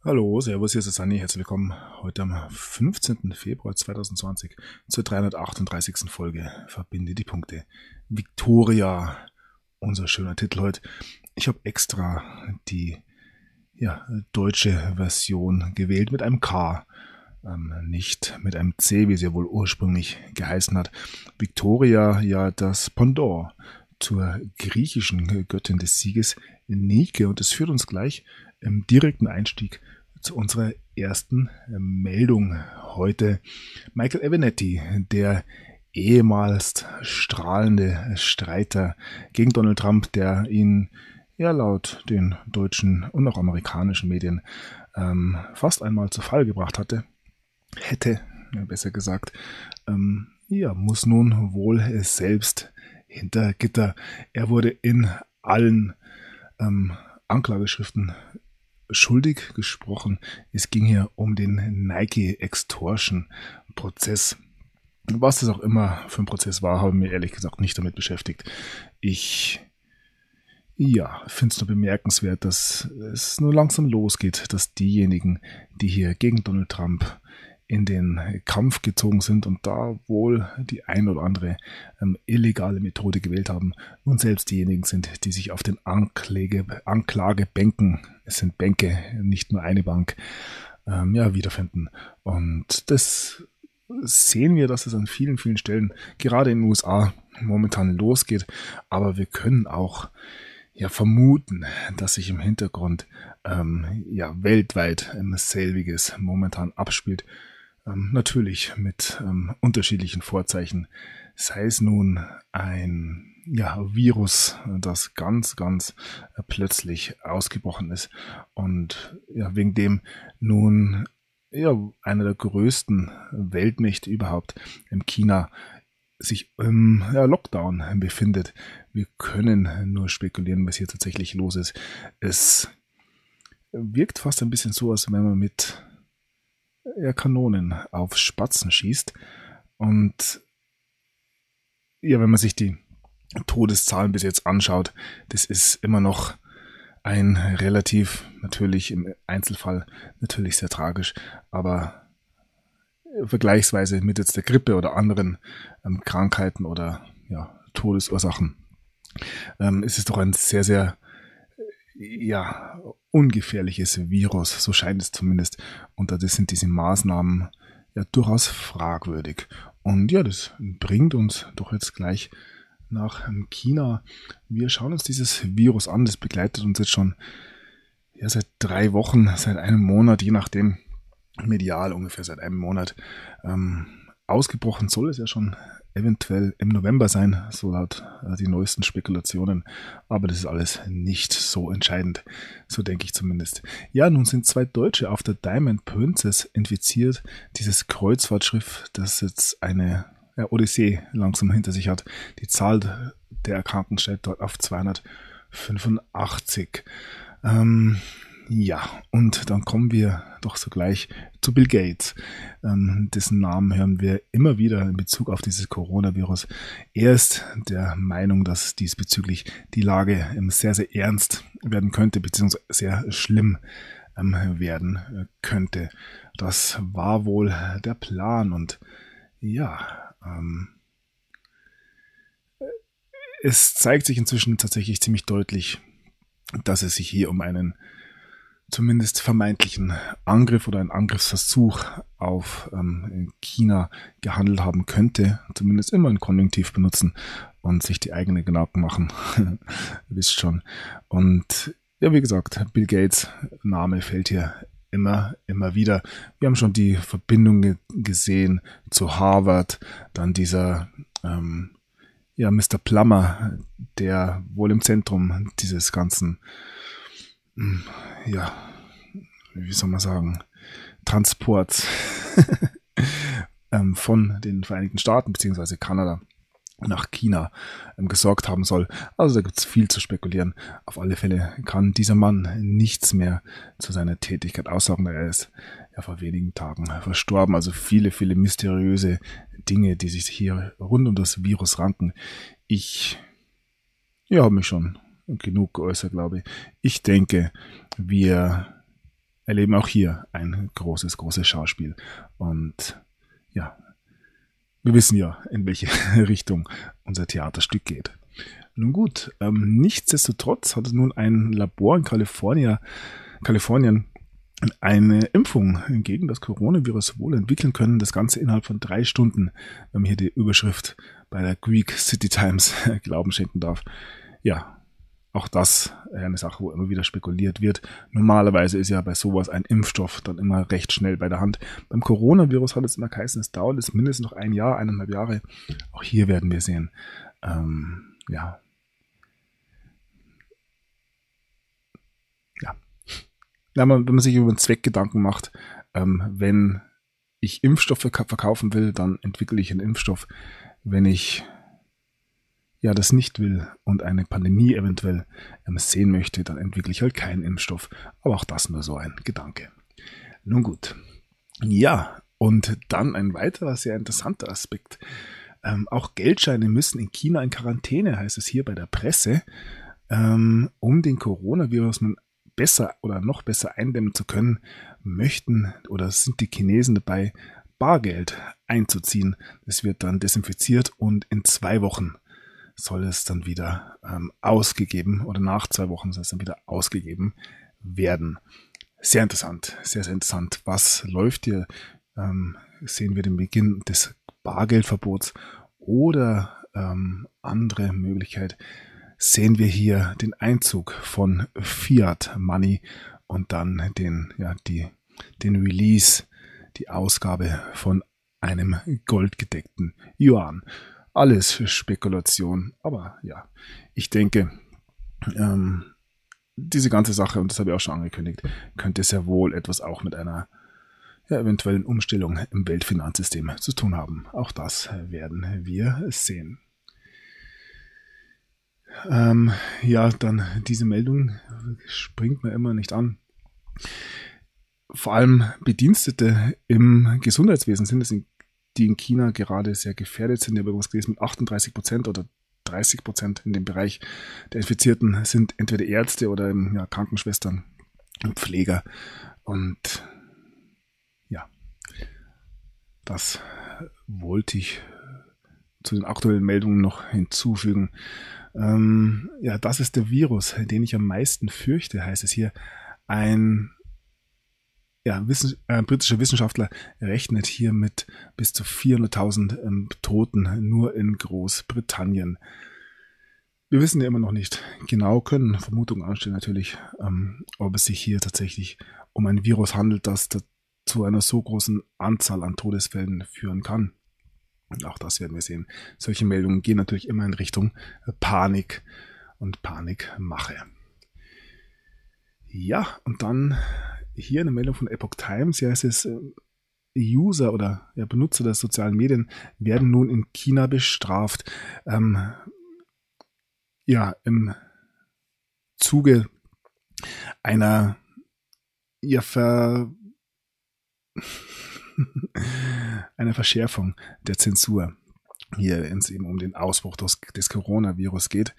Hallo, servus, hier ist Sunny. Herzlich willkommen heute am 15. Februar 2020 zur 338. Folge Verbinde die Punkte. Victoria, unser schöner Titel heute. Ich habe extra die deutsche Version gewählt mit einem K, nicht mit einem C, wie sie ja wohl ursprünglich geheißen hat. Victoria, ja das Pendant zur griechischen Göttin des Sieges, Nike. Und es führt uns gleich im direkten Einstieg zu unserer ersten Meldung heute. Michael Avenatti, der ehemals strahlende Streiter gegen Donald Trump, der ihn ja laut den deutschen und auch amerikanischen Medien fast einmal zu Fall gebracht hätte, besser gesagt, muss nun wohl selbst hinter Gitter. Er wurde in allen Anklageschriften schuldig gesprochen. Es ging hier um den Nike Extortion Prozess. Was das auch immer für ein Prozess war, habe ich mich ehrlich gesagt nicht damit beschäftigt. Ich finde es nur bemerkenswert, dass es nur langsam losgeht, dass diejenigen, die hier gegen Donald Trump in den Kampf gezogen sind und da wohl die ein oder andere illegale Methode gewählt haben, nun selbst diejenigen sind, die sich auf den Anklagebänken, es sind Bänke, nicht nur eine Bank, wiederfinden. Und das sehen wir, dass es an vielen, vielen Stellen, gerade in den USA, momentan losgeht. Aber wir können auch vermuten, dass sich im Hintergrund weltweit selbiges momentan abspielt. Natürlich mit unterschiedlichen Vorzeichen. Sei es nun ein Virus, das ganz, ganz plötzlich ausgebrochen ist und wegen dem nun einer der größten Weltmächte überhaupt im China sich im Lockdown befindet. Wir können nur spekulieren, was hier tatsächlich los ist. Es wirkt fast ein bisschen so, als wenn man mit Kanonen auf Spatzen schießt. Und wenn man sich die Todeszahlen bis jetzt anschaut, das ist immer noch ein relativ, natürlich im Einzelfall natürlich sehr tragisch, aber vergleichsweise mit jetzt der Grippe oder anderen Krankheiten oder Todesursachen ist es doch ein sehr, sehr ungefährliches Virus, so scheint es zumindest. Und da sind diese Maßnahmen durchaus fragwürdig. Und das bringt uns doch jetzt gleich nach China. Wir schauen uns dieses Virus an, das begleitet uns jetzt schon seit 3 Wochen, seit einem Monat, je nachdem, medial ungefähr seit einem Monat. Ausgebrochen soll es ja schon eventuell im November sein, so laut die neuesten Spekulationen. Aber das ist alles nicht so entscheidend. So denke ich zumindest. Ja, nun sind 2 Deutsche auf der Diamond Princess infiziert. Dieses Kreuzfahrtschiff, das jetzt eine Odyssee langsam hinter sich hat. Die Zahl der Erkrankten steigt dort auf 285. Und dann kommen wir doch sogleich zu Bill Gates, dessen Namen hören wir immer wieder in Bezug auf dieses Coronavirus. Er ist der Meinung, dass diesbezüglich die Lage sehr, sehr ernst werden könnte, beziehungsweise sehr schlimm werden könnte. Das war wohl der Plan und es zeigt sich inzwischen tatsächlich ziemlich deutlich, dass es sich hier um einen zumindest vermeintlichen Angriff oder einen Angriffsversuch auf China gehandelt haben könnte, zumindest immer ein Konjunktiv benutzen und sich die eigene Gedanken machen. Wisst schon. Und wie gesagt, Bill Gates Name fällt hier immer wieder. Wir haben schon die Verbindung gesehen zu Harvard, dann dieser Mr. Plummer, der wohl im Zentrum dieses ganzen wie soll man sagen, Transports von den Vereinigten Staaten bzw. Kanada nach China gesorgt haben soll. Also da gibt es viel zu spekulieren. Auf alle Fälle kann dieser Mann nichts mehr zu seiner Tätigkeit aussagen, da er ist vor wenigen Tagen verstorben. Also viele, viele mysteriöse Dinge, die sich hier rund um das Virus ranken. Ich habe mich schon genug geäußert, glaube ich. Ich denke, wir erleben auch hier ein großes Schauspiel. Und ja, wir wissen ja, in welche Richtung unser Theaterstück geht. Nun gut, nichtsdestotrotz hat nun ein Labor in Kalifornien eine Impfung gegen das Coronavirus wohl entwickeln können. Das Ganze innerhalb von 3 Stunden, wenn man hier die Überschrift bei der Greek City Times Glauben schenken darf. Ja, auch das eine Sache, wo immer wieder spekuliert wird. Normalerweise ist ja bei sowas ein Impfstoff dann immer recht schnell bei der Hand. Beim Coronavirus hat es immer geheißen, es dauert es mindestens noch 1 Jahr, 1,5 Jahre. Auch hier werden wir sehen. Ja. Wenn man sich über den Zweck Gedanken macht, wenn ich Impfstoffe verkaufen will, dann entwickle ich einen Impfstoff. Wenn ich das nicht will und eine Pandemie eventuell sehen möchte, dann entwickle ich halt keinen Impfstoff. Aber auch das nur so ein Gedanke. Nun gut. Ja, und dann ein weiterer sehr interessanter Aspekt. Auch Geldscheine müssen in China in Quarantäne, heißt es hier bei der Presse, um den Coronavirus nun besser oder noch besser eindämmen zu können, möchten oder sind die Chinesen dabei, Bargeld einzuziehen. Es wird dann desinfiziert und in 2 Wochen soll es dann wieder ausgegeben oder nach 2 Wochen soll es dann wieder ausgegeben werden. Sehr interessant, sehr, sehr interessant. Was läuft hier? Sehen wir den Beginn des Bargeldverbots oder andere Möglichkeit? Sehen wir hier den Einzug von Fiat Money und dann den Release, die Ausgabe von einem goldgedeckten Yuan. Alles Spekulation, aber ja, ich denke, diese ganze Sache, und das habe ich auch schon angekündigt, könnte sehr wohl etwas auch mit einer eventuellen Umstellung im Weltfinanzsystem zu tun haben. Auch das werden wir sehen. Dann diese Meldung springt mir immer nicht an. Vor allem Bedienstete im Gesundheitswesen sind es, die in China gerade sehr gefährdet sind. Ich habe irgendwas gelesen, mit 38% oder 30% in dem Bereich der Infizierten sind entweder Ärzte oder Krankenschwestern und Pfleger. Und ja, das wollte ich zu den aktuellen Meldungen noch hinzufügen. Das ist der Virus, den ich am meisten fürchte, heißt es hier. Ein britischer Wissenschaftler rechnet hier mit bis zu 400.000 Toten nur in Großbritannien. Wir wissen ja immer noch nicht genau, können Vermutungen anstellen natürlich, ob es sich hier tatsächlich um ein Virus handelt, das zu einer so großen Anzahl an Todesfällen führen kann. Auch das werden wir sehen. Solche Meldungen gehen natürlich immer in Richtung Panik und Panikmache. Ja, und dann hier eine Meldung von Epoch Times. Ja, es ist User oder Benutzer der sozialen Medien werden nun in China bestraft. Im Zuge einer eine Verschärfung der Zensur, hier wenn es eben um den Ausbruch des Coronavirus geht.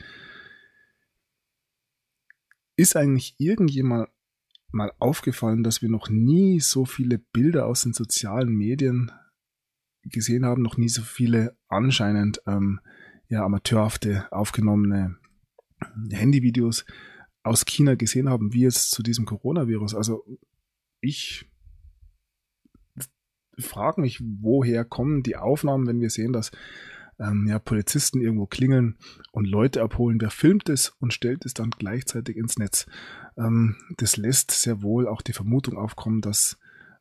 Ist eigentlich irgendjemand mal aufgefallen, dass wir noch nie so viele Bilder aus den sozialen Medien gesehen haben, noch nie so viele anscheinend amateurhafte aufgenommene Handyvideos aus China gesehen haben, wie jetzt zu diesem Coronavirus. Also ich frage mich, woher kommen die Aufnahmen, wenn wir sehen, dass Polizisten irgendwo klingeln und Leute abholen. Wer filmt es und stellt es dann gleichzeitig ins Netz? Das lässt sehr wohl auch die Vermutung aufkommen, dass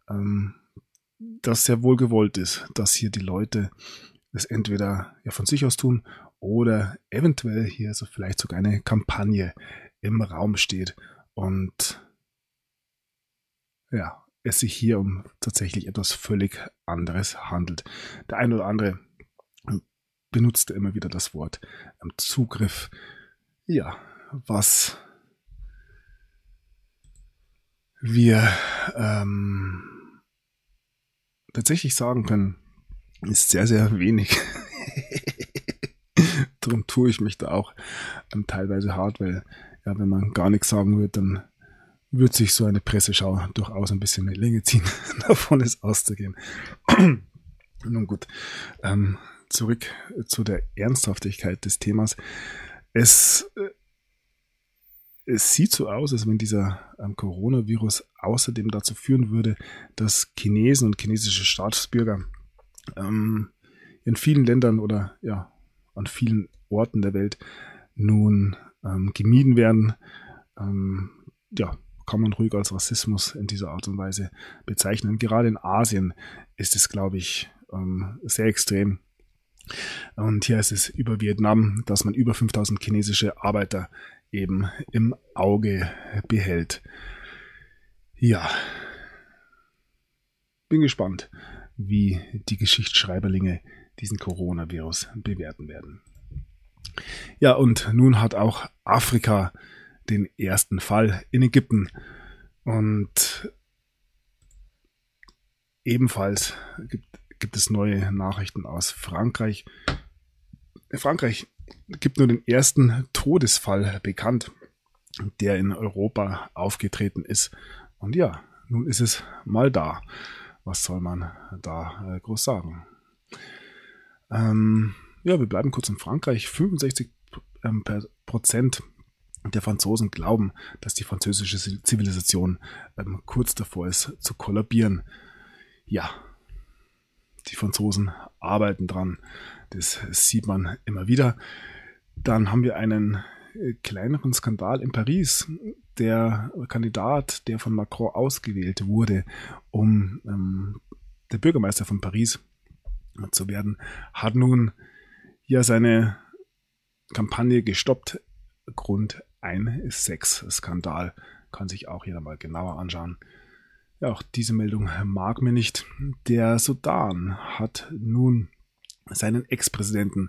das sehr wohl gewollt ist, dass hier die Leute das entweder von sich aus tun oder eventuell hier so vielleicht sogar eine Kampagne im Raum steht und es sich hier um tatsächlich etwas völlig anderes handelt. Der eine oder andere benutzt immer wieder das Wort Zugriff. Ja, was wir tatsächlich sagen können, ist sehr, sehr wenig. Darum tue ich mich da auch teilweise hart, weil wenn man gar nichts sagen wird, dann wird sich so eine Presseschau durchaus ein bisschen in die Länge ziehen. Davon ist auszugehen. Nun gut, zurück zu der Ernsthaftigkeit des Themas. Es sieht so aus, als wenn dieser Coronavirus außerdem dazu führen würde, dass Chinesen und chinesische Staatsbürger in vielen Ländern oder ja an vielen Orten der Welt nun gemieden werden. Ja, kann man ruhig als Rassismus in dieser Art und Weise bezeichnen. Gerade in Asien ist es, glaube ich, sehr extrem. Und hier ist es über Vietnam, dass man über 5000 chinesische Arbeiter eben im Auge behält. Ja, bin gespannt, wie die Geschichtsschreiberlinge diesen Coronavirus bewerten werden. Ja, und nun hat auch Afrika den ersten Fall in Ägypten. Und ebenfalls gibt es neue Nachrichten aus Frankreich. Frankreich gibt nur den ersten Todesfall bekannt, der in Europa aufgetreten ist. Und ja, nun ist es mal da. Was soll man da groß sagen? Ja, wir bleiben kurz in Frankreich. 65% der Franzosen glauben, dass die französische Zivilisation kurz davor ist zu kollabieren. Ja, die Franzosen arbeiten dran. Das sieht man immer wieder. Dann haben wir einen kleineren Skandal in Paris. Der Kandidat, der von Macron ausgewählt wurde, um der Bürgermeister von Paris zu werden, hat nun ja seine Kampagne gestoppt. Grund ein Sexskandal. Kann sich auch jeder mal genauer anschauen. Ja, auch diese Meldung mag mir nicht. Der Sudan hat nun seinen Ex-Präsidenten,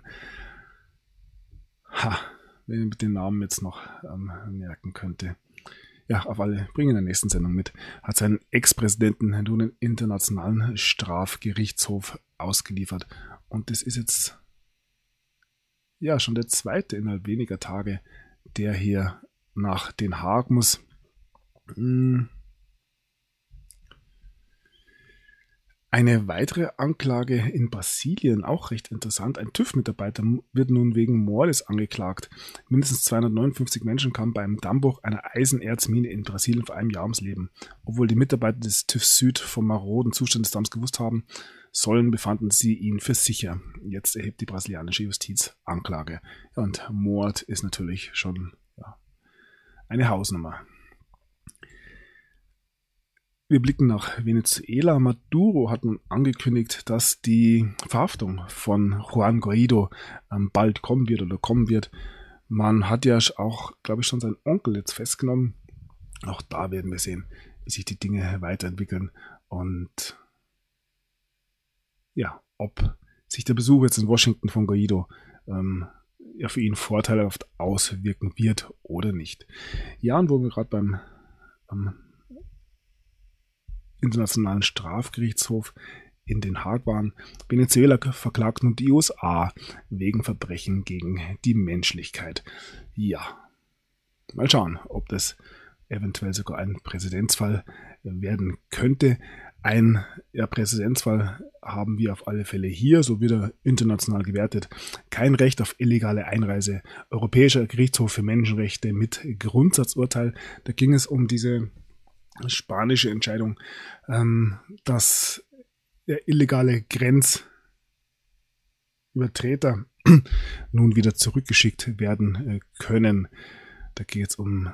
wenn ich mit den Namen jetzt noch merken könnte, ja, auf alle, bringen in der nächsten Sendung mit, hat seinen Ex-Präsidenten nun den Internationalen Strafgerichtshof ausgeliefert. Und das ist jetzt ja schon der zweite innerhalb weniger Tage, der hier nach Den Haag muss. Eine weitere Anklage in Brasilien, auch recht interessant. Ein TÜV-Mitarbeiter wird nun wegen Mordes angeklagt. Mindestens 259 Menschen kamen beim Dammbruch einer Eisenerzmine in Brasilien vor einem Jahr ums Leben. Obwohl die Mitarbeiter des TÜV Süd vom maroden Zustand des Damms gewusst haben sollen, befanden sie ihn für sicher. Jetzt erhebt die brasilianische Justiz Anklage. Ja, und Mord ist natürlich schon eine Hausnummer. Wir blicken nach Venezuela. Maduro hat nun angekündigt, dass die Verhaftung von Juan Guaido bald kommen wird. Man hat ja auch, glaube ich, schon seinen Onkel jetzt festgenommen. Auch da werden wir sehen, wie sich die Dinge weiterentwickeln und ja, ob sich der Besuch jetzt in Washington von Guaido für ihn vorteilhaft auswirken wird oder nicht. Ja, und wo wir gerade beim Internationalen Strafgerichtshof in Den Haag waren. Venezuela verklagt nun die USA wegen Verbrechen gegen die Menschlichkeit. Ja, mal schauen, ob das eventuell sogar ein Präzedenzfall werden könnte. Ein Präzedenzfall haben wir auf alle Fälle hier, so wird er international gewertet. Kein Recht auf illegale Einreise. Europäischer Gerichtshof für Menschenrechte mit Grundsatzurteil. Da ging es um diese spanische Entscheidung, dass illegale Grenzübertreter nun wieder zurückgeschickt werden können. Da geht es um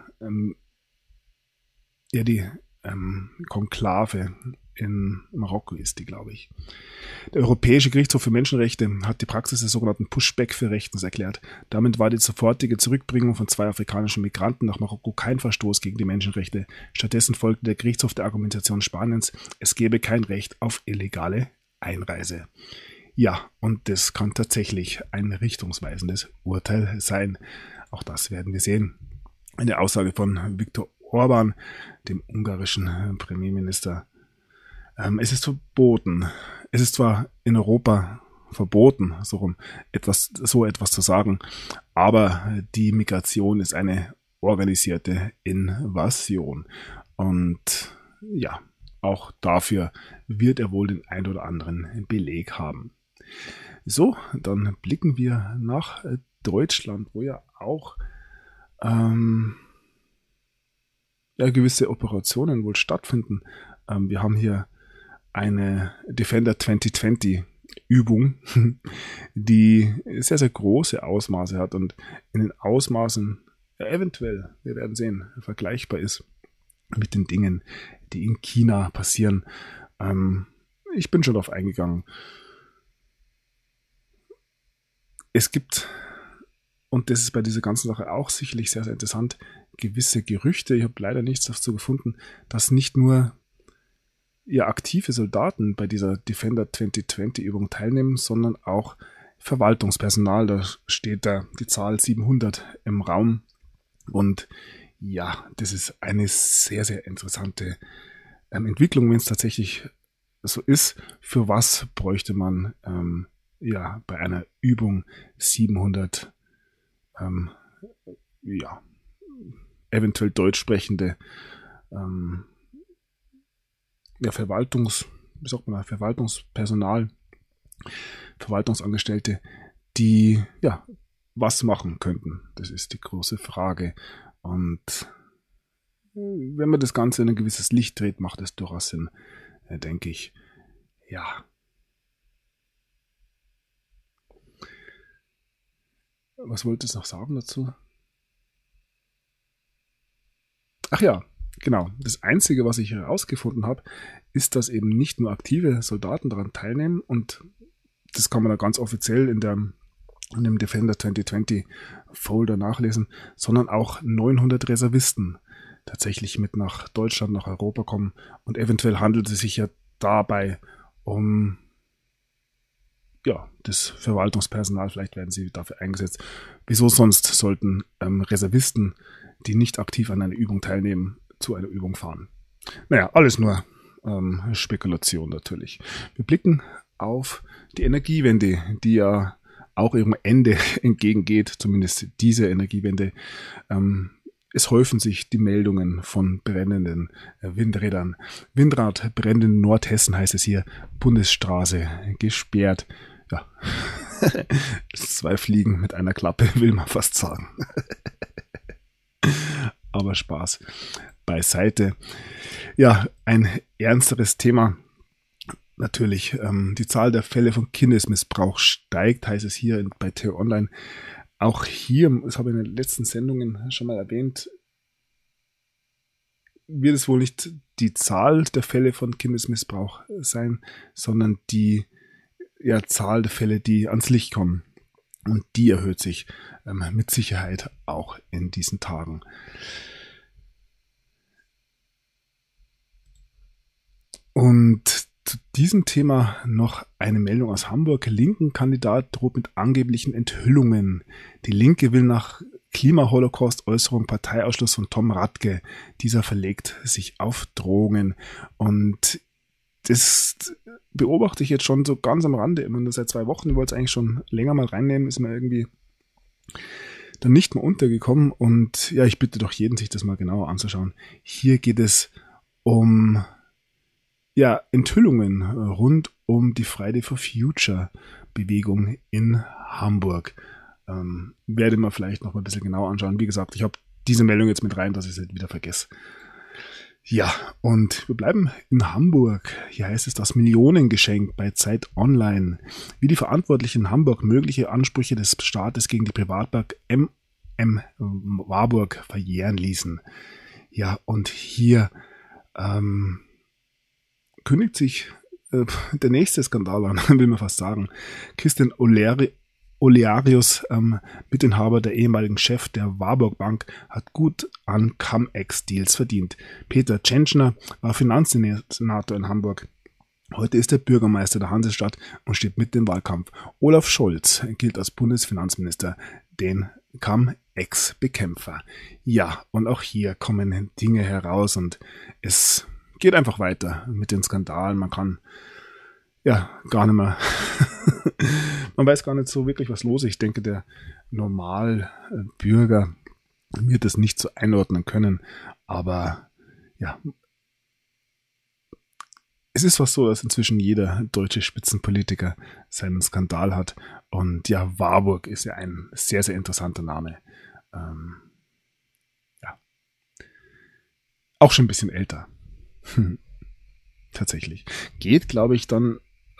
die Konklave in Marokko ist die, glaube ich. Der Europäische Gerichtshof für Menschenrechte hat die Praxis des sogenannten Pushback für rechtens erklärt. Damit war die sofortige Zurückbringung von 2 afrikanischen Migranten nach Marokko kein Verstoß gegen die Menschenrechte. Stattdessen folgte der Gerichtshof der Argumentation Spaniens, es gebe kein Recht auf illegale Einreise. Ja, und das kann tatsächlich ein richtungsweisendes Urteil sein. Auch das werden wir sehen. Eine Aussage von Viktor Orban, dem ungarischen Premierminister. Es ist verboten. Es ist zwar in Europa verboten, so etwas zu sagen, aber die Migration ist eine organisierte Invasion. Und ja, auch dafür wird er wohl den ein oder anderen Beleg haben. So, dann blicken wir nach Deutschland, wo ja auch gewisse Operationen wohl stattfinden. Wir haben hier eine Defender 2020 Übung, die sehr, sehr große Ausmaße hat und in den Ausmaßen eventuell, wir werden sehen, vergleichbar ist mit den Dingen, die in China passieren. Ich bin schon darauf eingegangen. Es gibt, und das ist bei dieser ganzen Sache auch sicherlich sehr, sehr interessant, gewisse Gerüchte, ich habe leider nichts dazu gefunden, dass nicht nur aktive Soldaten bei dieser Defender 2020 Übung teilnehmen, sondern auch Verwaltungspersonal. Da steht da die Zahl 700 im Raum. Und ja, das ist eine sehr, sehr interessante Entwicklung, wenn es tatsächlich so ist. Für was bräuchte man bei einer Übung 700 eventuell deutsch sprechende Verwaltungspersonal, Verwaltungsangestellte, die was machen könnten. Das ist die große Frage. Und wenn man das Ganze in ein gewisses Licht dreht, macht es durchaus Sinn, denke ich. Ja. Was wollte ich noch sagen dazu? Ach ja, genau. Das Einzige, was ich herausgefunden habe, ist, dass eben nicht nur aktive Soldaten daran teilnehmen, und das kann man da ganz offiziell in dem Defender 2020 Folder nachlesen, sondern auch 900 Reservisten tatsächlich mit nach Deutschland, nach Europa kommen, und eventuell handelt es sich ja dabei um das Verwaltungspersonal, vielleicht werden sie dafür eingesetzt. Wieso sonst sollten Reservisten, die nicht aktiv an einer Übung teilnehmen, zu einer Übung fahren? Naja, alles nur Spekulation natürlich. Wir blicken auf die Energiewende, die ja auch ihrem Ende entgegengeht, zumindest diese Energiewende. Es häufen sich die Meldungen von brennenden Windrädern. Windradbrände in Nordhessen, heißt es hier, Bundesstraße gesperrt. Ja, 2 Fliegen mit einer Klappe, will man fast sagen. Aber Spaß beiseite. Ja, ein ernsteres Thema. Natürlich, die Zahl der Fälle von Kindesmissbrauch steigt, heißt es hier bei T-Online. Auch hier, das habe ich in den letzten Sendungen schon mal erwähnt, wird es wohl nicht die Zahl der Fälle von Kindesmissbrauch sein, sondern die Zahl der Fälle, die ans Licht kommen. Und die erhöht sich mit Sicherheit auch in diesen Tagen. Und zu diesem Thema noch eine Meldung aus Hamburg. Linken-Kandidat droht mit angeblichen Enthüllungen. Die Linke will nach Klima-Holocaust-Äußerung Parteiausschluss von Tom Radke. Dieser verlegt sich auf Drohungen. Und das beobachte ich jetzt schon so ganz am Rande, immer nur seit 2 Wochen. Ich wollte es eigentlich schon länger mal reinnehmen, ist mir irgendwie dann nicht mehr untergekommen. Und ja, ich bitte doch jeden, sich das mal genauer anzuschauen. Hier geht es um Enthüllungen rund um die Friday for Future Bewegung in Hamburg. Werde mal vielleicht noch mal ein bisschen genauer anschauen. Wie gesagt, ich habe diese Meldung jetzt mit rein, dass ich es nicht wieder vergesse. Ja, und wir bleiben in Hamburg. Hier heißt es, das Millionengeschenk bei Zeit Online. Wie die Verantwortlichen in Hamburg mögliche Ansprüche des Staates gegen die Privatbank MM Warburg verjähren ließen. Ja, und hier kündigt sich der nächste Skandal an, will man fast sagen. Christian Olearius, Mitinhaber der ehemaligen Chef der Warburg Bank, hat gut an Cum-Ex-Deals verdient. Peter Tschentschner war Finanzsenator in Hamburg. Heute ist er Bürgermeister der Hansestadt und steht mit im Wahlkampf. Olaf Scholz gilt als Bundesfinanzminister, den Cum-Ex-Bekämpfer. Ja, und auch hier kommen Dinge heraus und es geht einfach weiter mit den Skandalen. Man kann gar nicht mehr, man weiß gar nicht so wirklich, was los ist. Ich denke, der Normalbürger wird es nicht so einordnen können, aber ja, Es ist fast so, dass inzwischen jeder deutsche Spitzenpolitiker seinen Skandal hat. Und ja, Warburg ist ja ein sehr, sehr interessanter Name. Ja, auch schon ein bisschen älter. Tatsächlich. Geht, glaube ich, dann,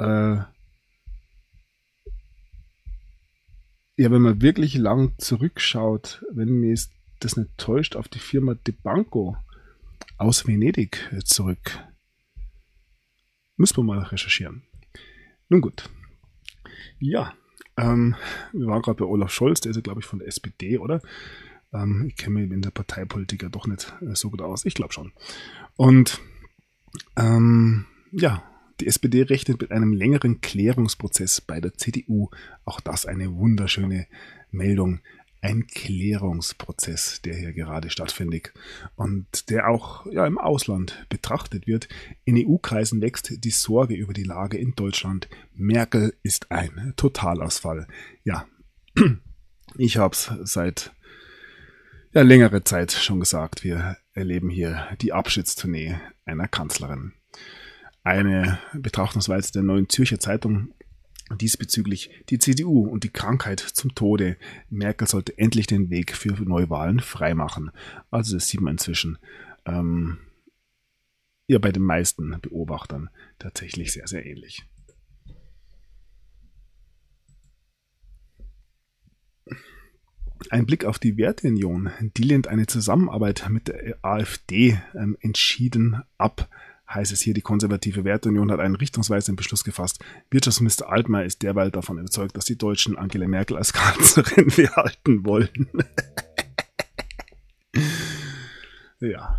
ja, wenn man wirklich lang zurückschaut, wenn mir das nicht täuscht, auf die Firma De Banco aus Venedig zurück. Müssen wir mal recherchieren. Nun gut. Ja, wir waren gerade bei Olaf Scholz, der ist ja, glaube ich, von der SPD, oder? Ich kenne mich in der Parteipolitik ja doch nicht so gut aus. Ich glaube schon. Und ja, die SPD rechnet mit einem längeren Klärungsprozess bei der CDU. Auch das eine wunderschöne Meldung. Ein Klärungsprozess, der hier gerade stattfindet und der auch ja, im Ausland betrachtet wird. In EU-Kreisen wächst die Sorge über die Lage in Deutschland. Merkel ist ein Totalausfall. Ja, ich habe es seit längere Zeit schon gesagt. Wir erleben hier die Abschiedstournee einer Kanzlerin. Eine Betrachtungsweise der Neuen Zürcher Zeitung diesbezüglich: die CDU und die Krankheit zum Tode. Merkel sollte endlich den Weg für Neuwahlen freimachen. Also das sieht man inzwischen ja bei den meisten Beobachtern tatsächlich sehr, sehr ähnlich. Ein Blick auf die Werteunion. Die lehnt eine Zusammenarbeit mit der AfD entschieden ab. Heißt es hier, die konservative Werteunion hat einen richtungsweisenden Beschluss gefasst. Wirtschaftsminister Altmaier ist derweil davon überzeugt, dass die Deutschen Angela Merkel als Kanzlerin behalten wollen. Ja.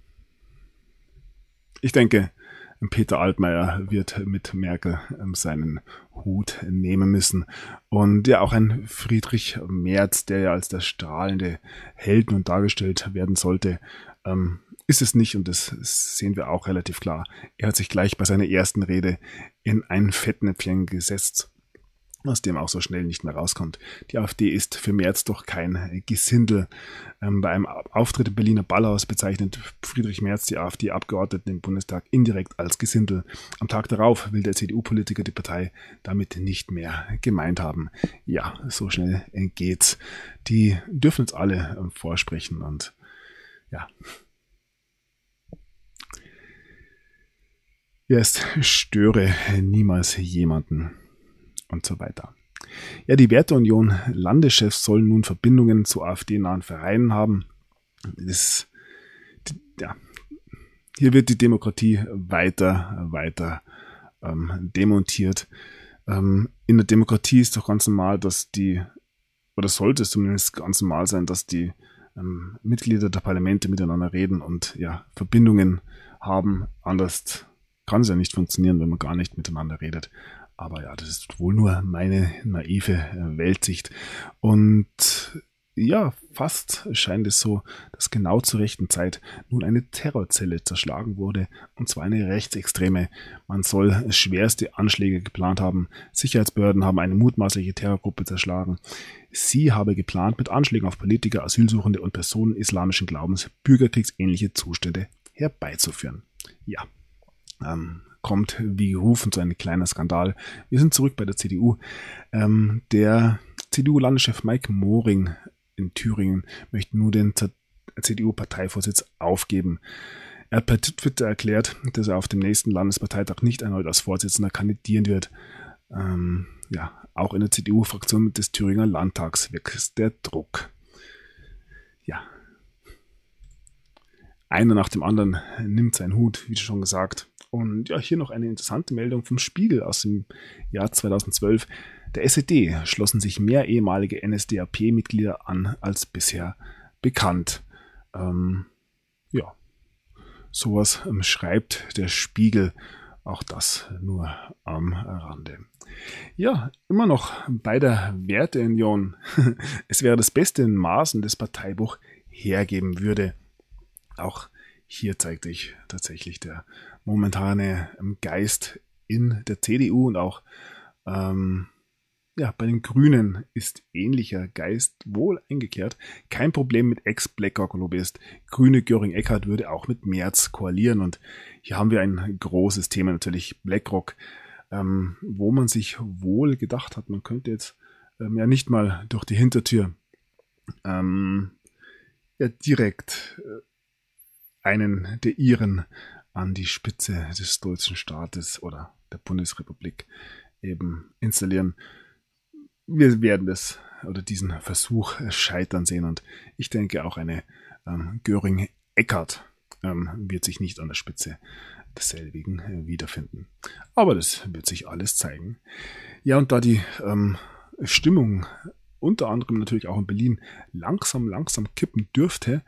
Ich denke, Peter Altmaier wird mit Merkel seinen Hut nehmen müssen. Und ja, auch ein Friedrich Merz, der ja als der strahlende Held nun dargestellt werden sollte, ist es nicht, und das sehen wir auch relativ klar. Er hat sich gleich bei seiner ersten Rede in ein Fettnäpfchen gesetzt, aus dem auch so schnell nicht mehr rauskommt. Die AfD ist für Merz doch kein Gesindel. Bei einem Auftritt im Berliner Ballhaus bezeichnet Friedrich Merz die AfD-Abgeordneten im Bundestag indirekt als Gesindel. Am Tag darauf will der CDU-Politiker die Partei damit nicht mehr gemeint haben. Ja, so schnell geht's. Die dürfen uns alle vorsprechen und ja. Erst störe niemals jemanden und so weiter. Ja, die Werteunion Landeschefs sollen nun Verbindungen zu AfD-nahen Vereinen haben. Hier wird die Demokratie weiter demontiert. In der Demokratie ist doch ganz normal, dass oder sollte es zumindest ganz normal sein, dass die Mitglieder der Parlamente miteinander reden und ja, Verbindungen haben. Anders kann es ja nicht funktionieren, wenn man gar nicht miteinander redet. Aber ja, das ist wohl nur meine naive Weltsicht. Und ja, fast scheint es so, dass genau zur rechten Zeit nun eine Terrorzelle zerschlagen wurde, und zwar eine rechtsextreme. Man soll schwerste Anschläge geplant haben. Sicherheitsbehörden haben eine mutmaßliche Terrorgruppe zerschlagen. Sie habe geplant, mit Anschlägen auf Politiker, Asylsuchende und Personen islamischen Glaubens bürgerkriegsähnliche Zustände herbeizuführen. Ja, kommt wie gerufen zu einem kleinen Skandal. Wir sind zurück bei der CDU. Der CDU-Landeschef Mike Moring in Thüringen möchte nun den CDU-Parteivorsitz aufgeben. Er hat per Twitter erklärt, dass er auf dem nächsten Landesparteitag nicht erneut als Vorsitzender kandidieren wird. Auch in der CDU-Fraktion des Thüringer Landtags wächst der Druck. Ja. Einer nach dem anderen nimmt seinen Hut, wie schon gesagt. Und ja, hier noch eine interessante Meldung vom Spiegel aus dem Jahr 2012. Der SED schlossen sich mehr ehemalige NSDAP-Mitglieder an als bisher bekannt. Sowas schreibt der Spiegel. Auch das nur am Rande. Ja, immer noch bei der Werteunion. Es wäre das beste Maßen des Parteibuch hergeben würde. Auch hier zeigt sich tatsächlich der momentane Geist in der CDU und auch Ja, bei den Grünen ist ähnlicher Geist wohl eingekehrt. Kein Problem mit Ex-BlackRock-Lobbyist. Grüne Göring-Eckardt würde auch mit Merz koalieren. Und hier haben wir ein großes Thema natürlich, BlackRock, wo man sich wohl gedacht hat, man könnte jetzt ja nicht mal durch die Hintertür ja direkt einen der Iren an die Spitze des deutschen Staates oder der Bundesrepublik eben installieren. Wir werden das oder diesen Versuch scheitern sehen und ich denke auch eine Göring-Eckardt wird sich nicht an der Spitze desselbigen wiederfinden. Aber das wird sich alles zeigen. Ja, und da die Stimmung unter anderem natürlich auch in Berlin langsam kippen dürfte,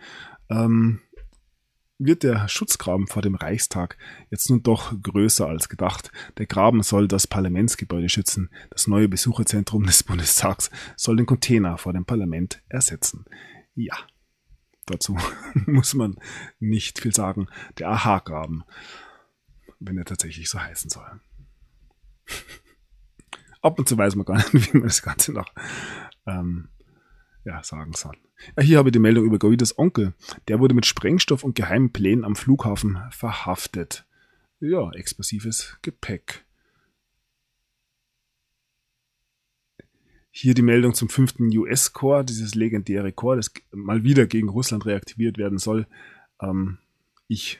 wird der Schutzgraben vor dem Reichstag jetzt nun doch größer als gedacht. Der Graben soll das Parlamentsgebäude schützen. Das neue Besucherzentrum des Bundestags soll den Container vor dem Parlament ersetzen. Ja, dazu muss man nicht viel sagen. Der Aha-Graben, wenn er tatsächlich so heißen soll. Ab und zu weiß man gar nicht, wie man das Ganze noch sagen soll. Ja, hier habe ich die Meldung über Guaidos Onkel. Der wurde mit Sprengstoff und geheimen Plänen am Flughafen verhaftet. Ja, explosives Gepäck. Hier die Meldung zum 5. US-Korps, dieses legendäre Korps, das mal wieder gegen Russland reaktiviert werden soll. Ich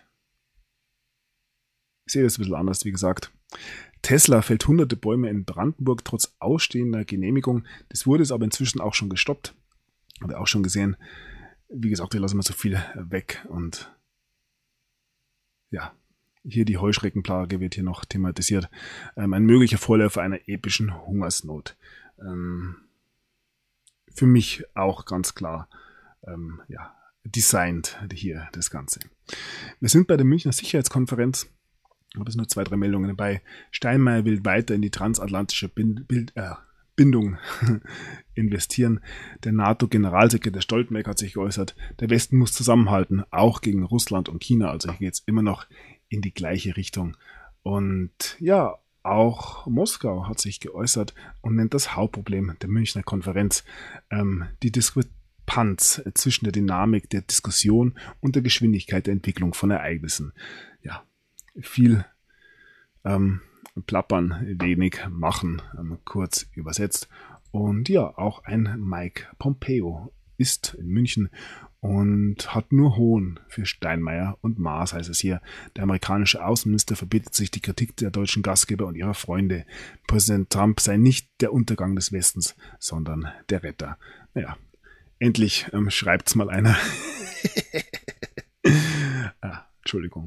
sehe das ein bisschen anders, wie gesagt. Tesla fällt hunderte Bäume in Brandenburg trotz ausstehender Genehmigung. Das wurde es aber inzwischen auch schon gestoppt. Habe auch schon gesehen. Wie gesagt, wir lassen mal so viel weg. Und ja, hier die Heuschreckenplage wird hier noch thematisiert. Ein möglicher Vorläufer einer epischen Hungersnot. Für mich auch ganz klar designt hier das Ganze. Wir sind bei der Münchner Sicherheitskonferenz. Ich habe jetzt nur 2, 3 Meldungen dabei. Steinmeier will weiter in die transatlantische Bindung investieren. Der NATO-Generalsekretär Stoltenberg hat sich geäußert, der Westen muss zusammenhalten, auch gegen Russland und China. Also hier geht es immer noch in die gleiche Richtung. Und ja, auch Moskau hat sich geäußert und nennt das Hauptproblem der Münchner Konferenz die Diskrepanz zwischen der Dynamik der Diskussion und der Geschwindigkeit der Entwicklung von Ereignissen. Ja, viel plappern, wenig machen, kurz übersetzt. Und ja, auch ein Mike Pompeo ist in München und hat nur Hohn für Steinmeier und Maas, heißt es hier. Der amerikanische Außenminister verbietet sich die Kritik der deutschen Gastgeber und ihrer Freunde. Präsident Trump sei nicht der Untergang des Westens, sondern der Retter. Naja, endlich schreibt's mal einer. Entschuldigung.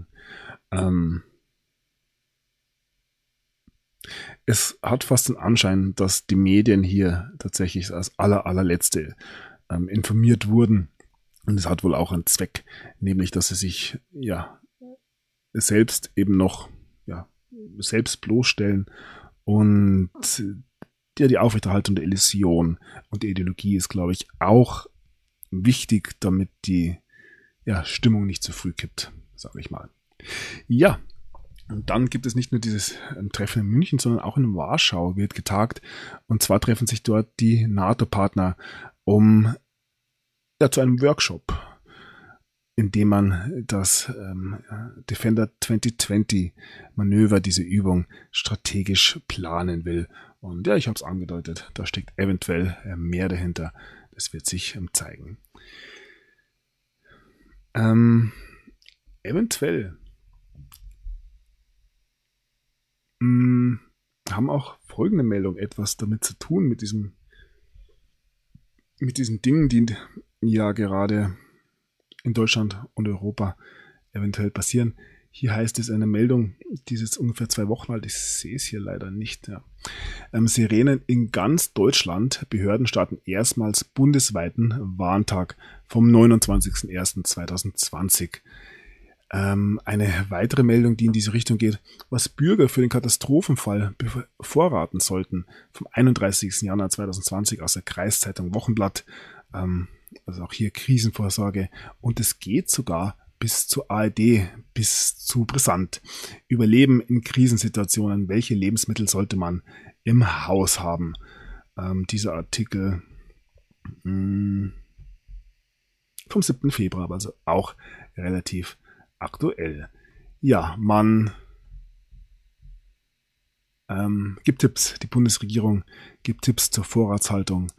Es hat fast den Anschein, dass die Medien hier tatsächlich als allerletzte informiert wurden. Und es hat wohl auch einen Zweck, nämlich, dass sie sich selbst eben noch selbst bloßstellen und die Aufrechterhaltung der Illusion und der Ideologie ist, glaube ich, auch wichtig, damit die Stimmung nicht zu früh kippt, sage ich mal. Ja. Und dann gibt es nicht nur dieses Treffen in München, sondern auch in Warschau wird getagt. Und zwar treffen sich dort die NATO-Partner zu einem Workshop, in dem man das Defender 2020 Manöver, diese Übung, strategisch planen will. Und ja, ich habe es angedeutet, da steckt eventuell mehr dahinter. Das wird sich zeigen. Eventuell haben auch folgende Meldungen etwas damit zu tun, mit diesen Dingen, die ja gerade in Deutschland und Europa eventuell passieren. Hier heißt es eine Meldung, die ist jetzt ungefähr 2 Wochen alt, ich sehe es hier leider nicht. Ja. Sirenen in ganz Deutschland. Behörden starten erstmals bundesweiten Warntag vom 29.01.2020. Eine weitere Meldung, die in diese Richtung geht, was Bürger für den Katastrophenfall bevorraten sollten, vom 31. Januar 2020 aus der Kreiszeitung Wochenblatt, also auch hier Krisenvorsorge, und es geht sogar bis zur ARD, bis zu brisant. Überleben in Krisensituationen, welche Lebensmittel sollte man im Haus haben? Dieser Artikel vom 7. Februar, also auch relativ aktuell. Ja, man gibt Tipps, die Bundesregierung gibt Tipps zur Vorratshaltung.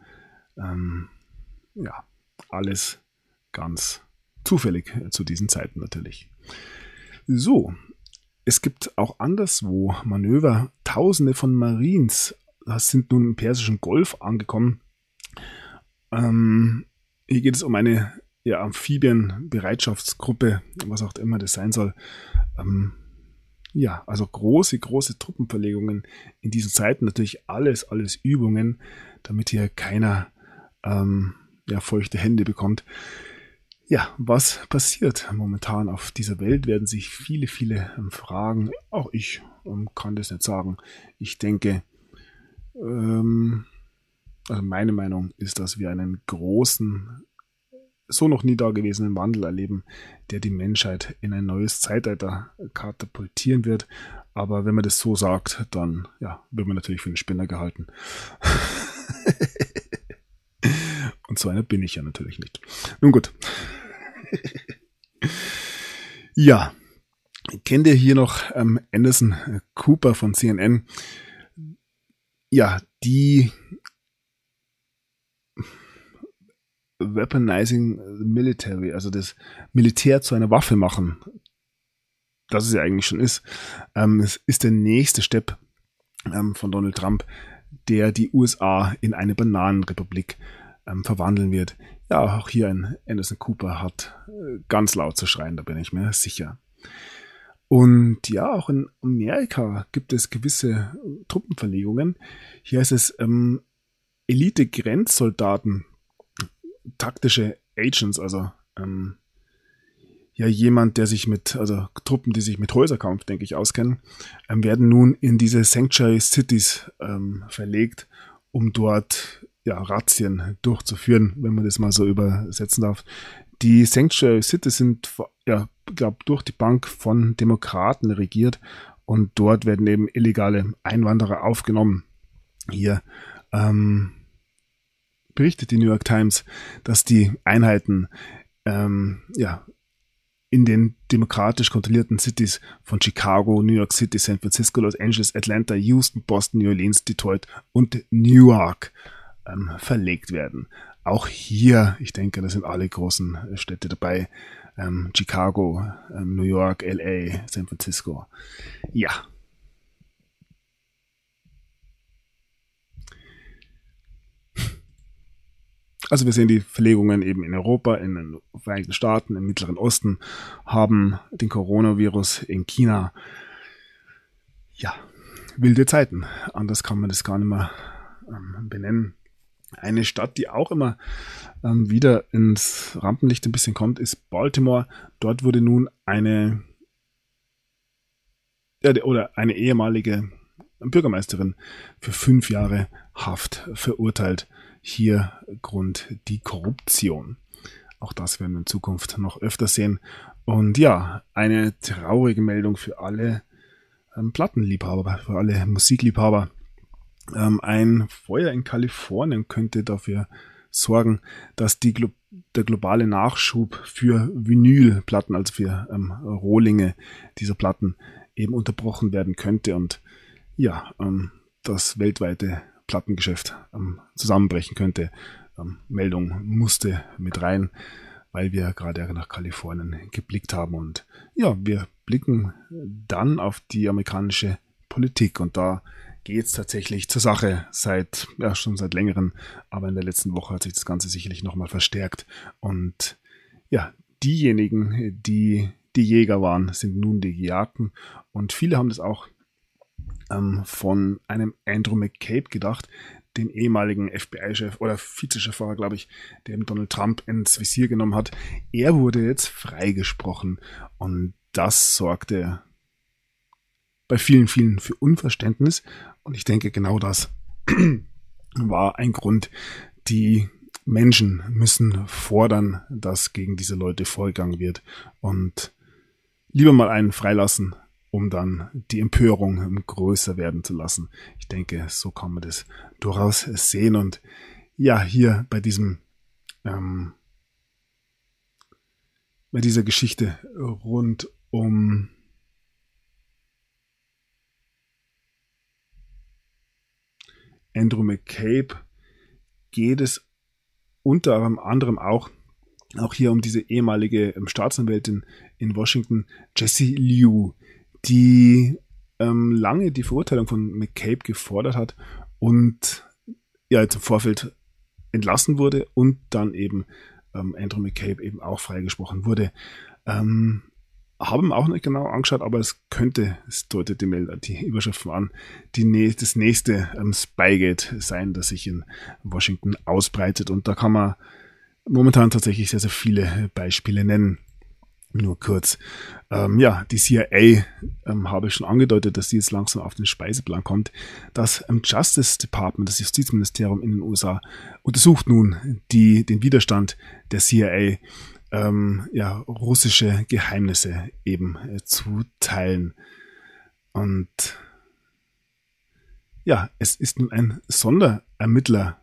Ja, alles ganz zufällig zu diesen Zeiten natürlich. So, es gibt auch anderswo Manöver. Tausende von Marines sind nun im Persischen Golf angekommen. Hier geht es um eine Amphibienbereitschaftsgruppe, was auch immer das sein soll. Also große Truppenverlegungen in diesen Zeiten. Natürlich alles Übungen, damit hier keiner feuchte Hände bekommt. Ja, was passiert momentan auf dieser Welt, werden sich viele fragen. Auch ich kann das nicht sagen. Ich denke, also meine Meinung ist, dass wir einen großen, so noch nie dagewesenen Wandel erleben, der die Menschheit in ein neues Zeitalter katapultieren wird. Aber wenn man das so sagt, dann wird man natürlich für einen Spinner gehalten. Und so einer bin ich ja natürlich nicht. Nun gut. Ja, kennt ihr hier noch Anderson Cooper von CNN? Ja, die Weaponizing Military, also das Militär zu einer Waffe machen, das es ja eigentlich schon ist, es ist der nächste Step von Donald Trump, der die USA in eine Bananenrepublik verwandeln wird. Ja, auch hier ein Anderson Cooper hat ganz laut zu schreien, da bin ich mir sicher. Und ja, auch in Amerika gibt es gewisse Truppenverlegungen. Hier heißt es Elite-Grenzsoldaten, taktische Agents, also jemand, der sich Truppen, die sich mit Häuserkampf, denke ich, auskennen, werden nun in diese Sanctuary Cities verlegt, um dort Razzien durchzuführen, wenn man das mal so übersetzen darf. Die Sanctuary Cities sind, durch die Bank von Demokraten regiert und dort werden eben illegale Einwanderer aufgenommen. Hier berichtet die New York Times, dass die Einheiten in den demokratisch kontrollierten Cities von Chicago, New York City, San Francisco, Los Angeles, Atlanta, Houston, Boston, New Orleans, Detroit und Newark verlegt werden. Auch hier, ich denke, da sind alle großen Städte dabei. Chicago, New York, LA, San Francisco. Ja. Also wir sehen die Verlegungen eben in Europa, in den Vereinigten Staaten, im Mittleren Osten, haben den Coronavirus in China. Ja, wilde Zeiten. Anders kann man das gar nicht mehr benennen. Eine Stadt, die auch immer wieder ins Rampenlicht ein bisschen kommt, ist Baltimore. Dort wurde nun eine ehemalige Bürgermeisterin für 5 Jahre Haft verurteilt. Hier Grund die Korruption. Auch das werden wir in Zukunft noch öfter sehen. Und ja, eine traurige Meldung für alle Plattenliebhaber, für alle Musikliebhaber. Ein Feuer in Kalifornien könnte dafür sorgen, dass der globale Nachschub für Vinylplatten, also für Rohlinge dieser Platten, eben unterbrochen werden könnte und das weltweite Plattengeschäft zusammenbrechen könnte. Meldung musste mit rein, weil wir gerade nach Kalifornien geblickt haben. Und wir blicken dann auf die amerikanische Politik und da geht es tatsächlich zur Sache schon seit längerem, aber in der letzten Woche hat sich das Ganze sicherlich nochmal verstärkt. Und diejenigen, die Jäger waren, sind nun die Gejagten und viele haben das auch von einem Andrew McCabe gedacht, dem ehemaligen FBI-Chef oder Vizechef war, glaube ich, der Donald Trump ins Visier genommen hat. Er wurde jetzt freigesprochen und das sorgte bei vielen für Unverständnis und ich denke, genau das war ein Grund. Die Menschen müssen fordern, dass gegen diese Leute vorgegangen wird und lieber mal einen freilassen, um dann die Empörung größer werden zu lassen. Ich denke, so kann man das durchaus sehen. Und ja, hier bei dieser Geschichte rund um Andrew McCabe geht es unter anderem auch hier um diese ehemalige Staatsanwältin in Washington, Jessie Liu, die lange die Verurteilung von McCabe gefordert hat und ja jetzt im Vorfeld entlassen wurde und dann eben Andrew McCabe eben auch freigesprochen wurde. Haben auch nicht genau angeschaut, aber es deutet die Überschriften an, das nächste Spygate sein, das sich in Washington ausbreitet. Und da kann man momentan tatsächlich sehr, sehr viele Beispiele nennen. Nur kurz. Die CIA habe ich schon angedeutet, dass die jetzt langsam auf den Speiseplan kommt. Das Justice Department, das Justizministerium in den USA, untersucht nun den Widerstand der CIA, russische Geheimnisse eben zu teilen. Und ja, es ist nun ein Sonderermittler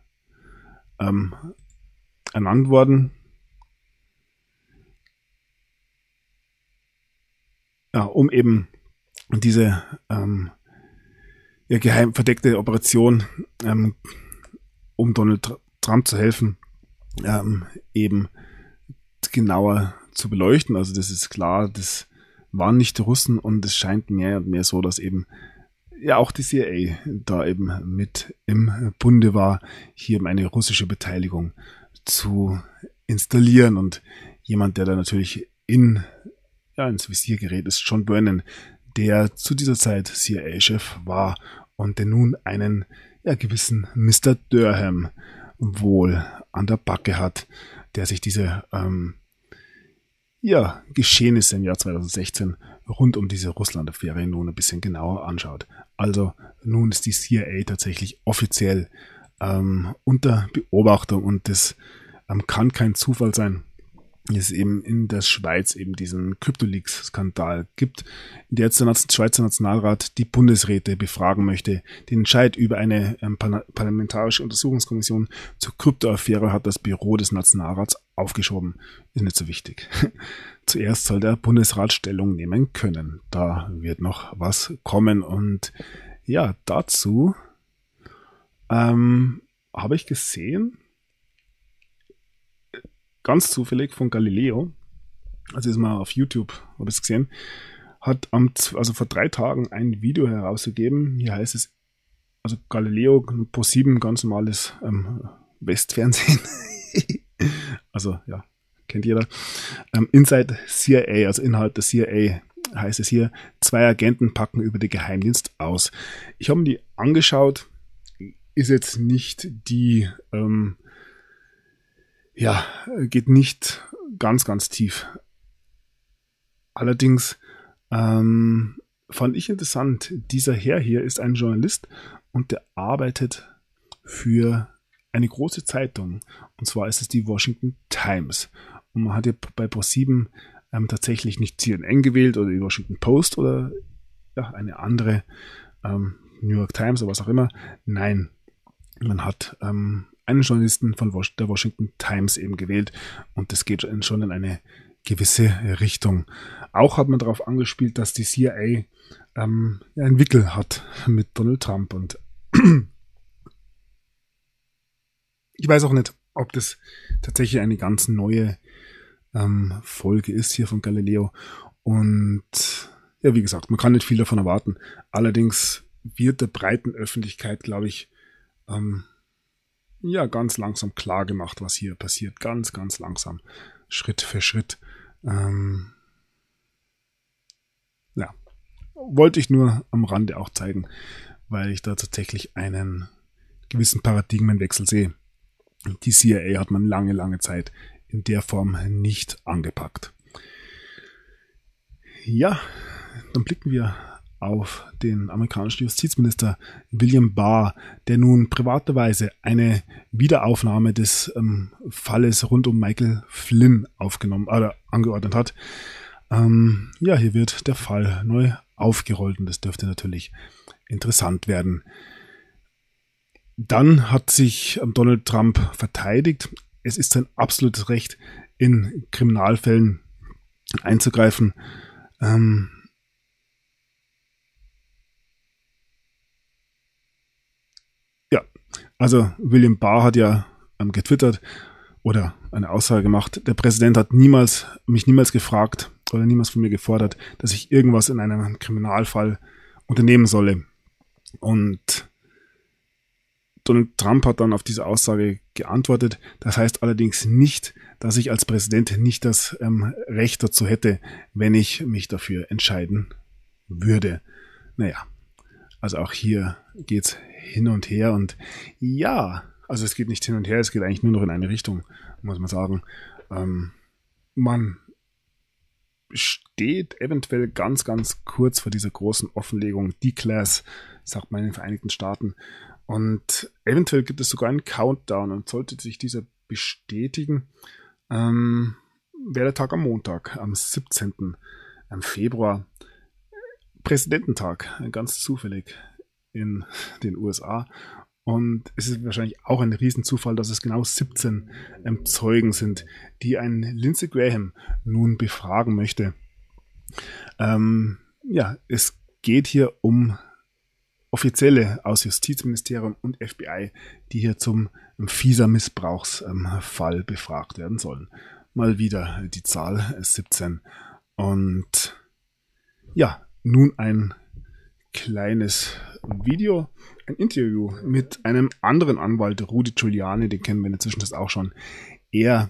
ernannt worden, um eben diese geheim verdeckte Operation, um Donald Trump zu helfen, eben genauer zu beleuchten. Also das ist klar, das waren nicht die Russen und es scheint mehr und mehr so, dass eben ja auch die CIA da eben mit im Bunde war, hier eine russische Beteiligung zu installieren. Und jemand, der da natürlich ins Visier gerät, ist John Brennan, der zu dieser Zeit CIA-Chef war und der nun einen gewissen Mr. Durham wohl an der Backe hat, der sich diese Geschehnisse im Jahr 2016 rund um diese Russland-Affäre nun ein bisschen genauer anschaut. Also nun ist die CIA tatsächlich offiziell unter Beobachtung und das kann kein Zufall sein, es eben in der Schweiz eben diesen CryptoLeaks-Skandal gibt, in der jetzt der Schweizer Nationalrat die Bundesräte befragen möchte. Den Entscheid über eine parlamentarische Untersuchungskommission zur Kryptoaffäre hat das Büro des Nationalrats aufgeschoben. Ist nicht so wichtig. Zuerst soll der Bundesrat Stellung nehmen können. Da wird noch was kommen. Und ja, dazu habe ich gesehen, ganz zufällig von Galileo, also ist mal auf YouTube, habe ich es gesehen, hat vor 3 Tagen ein Video herausgegeben. Hier heißt es, also Galileo, Pro7, ganz normales Westfernsehen. Also ja, kennt jeder. Inside CIA, also Inhalt der CIA, heißt es hier, 2 Agenten packen über den Geheimdienst aus. Ich habe mir die angeschaut, ist jetzt nicht die geht nicht ganz, ganz tief. Allerdings fand ich interessant, dieser Herr hier ist ein Journalist und der arbeitet für eine große Zeitung. Und zwar ist es die Washington Times. Und man hat ja bei Pro7 tatsächlich nicht CNN gewählt oder die Washington Post oder eine andere New York Times oder was auch immer. Nein, man hat einen Journalisten von der Washington Times eben gewählt und das geht schon in eine gewisse Richtung. Auch hat man darauf angespielt, dass die CIA einen Wickel hat mit Donald Trump und ich weiß auch nicht, ob das tatsächlich eine ganz neue Folge ist hier von Galileo und ja, wie gesagt, man kann nicht viel davon erwarten. Allerdings wird der breiten Öffentlichkeit, glaube ich, ganz langsam klar gemacht, was hier passiert. Ganz, ganz langsam. Schritt für Schritt. Wollte ich nur am Rande auch zeigen, weil ich da tatsächlich einen gewissen Paradigmenwechsel sehe. Die CIA hat man lange, lange Zeit in der Form nicht angepackt. Ja, dann blicken wir auf den amerikanischen Justizminister William Barr, der nun privaterweise eine Wiederaufnahme des Falles rund um Michael Flynn angeordnet hat. Ja, hier wird der Fall neu aufgerollt und das dürfte natürlich interessant werden. Dann hat sich Donald Trump verteidigt. Es ist sein absolutes Recht, in Kriminalfällen einzugreifen. Ja, also William Barr hat ja getwittert oder eine Aussage gemacht. Der Präsident hat mich niemals gefragt oder niemals von mir gefordert, dass ich irgendwas in einem Kriminalfall unternehmen solle. Und Donald Trump hat dann auf diese Aussage geantwortet. Das heißt allerdings nicht, dass ich als Präsident nicht das Recht dazu hätte, wenn ich mich dafür entscheiden würde. Naja, also auch hier geht's hin und her. Und ja, also es geht nicht hin und her, es geht eigentlich nur noch in eine Richtung, muss man sagen. Man steht eventuell ganz, ganz kurz vor dieser großen Offenlegung, D-Class, sagt man in den Vereinigten Staaten. Und eventuell gibt es sogar einen Countdown und sollte sich dieser bestätigen, wäre der Tag am Montag, am 17. Februar, Präsidententag, ganz zufällig in den USA. Und es ist wahrscheinlich auch ein Riesenzufall, dass es genau 17 Zeugen sind, die ein Lindsey Graham nun befragen möchte. Ja, es geht hier um Offizielle aus Justizministerium und FBI, die hier zum Visa-Missbrauchsfall befragt werden sollen. Mal wieder die Zahl 17. Und ja, nun ein kleines Video, ein Interview mit einem anderen Anwalt, Rudy Giuliani, den kennen wir inzwischen das auch schon. Er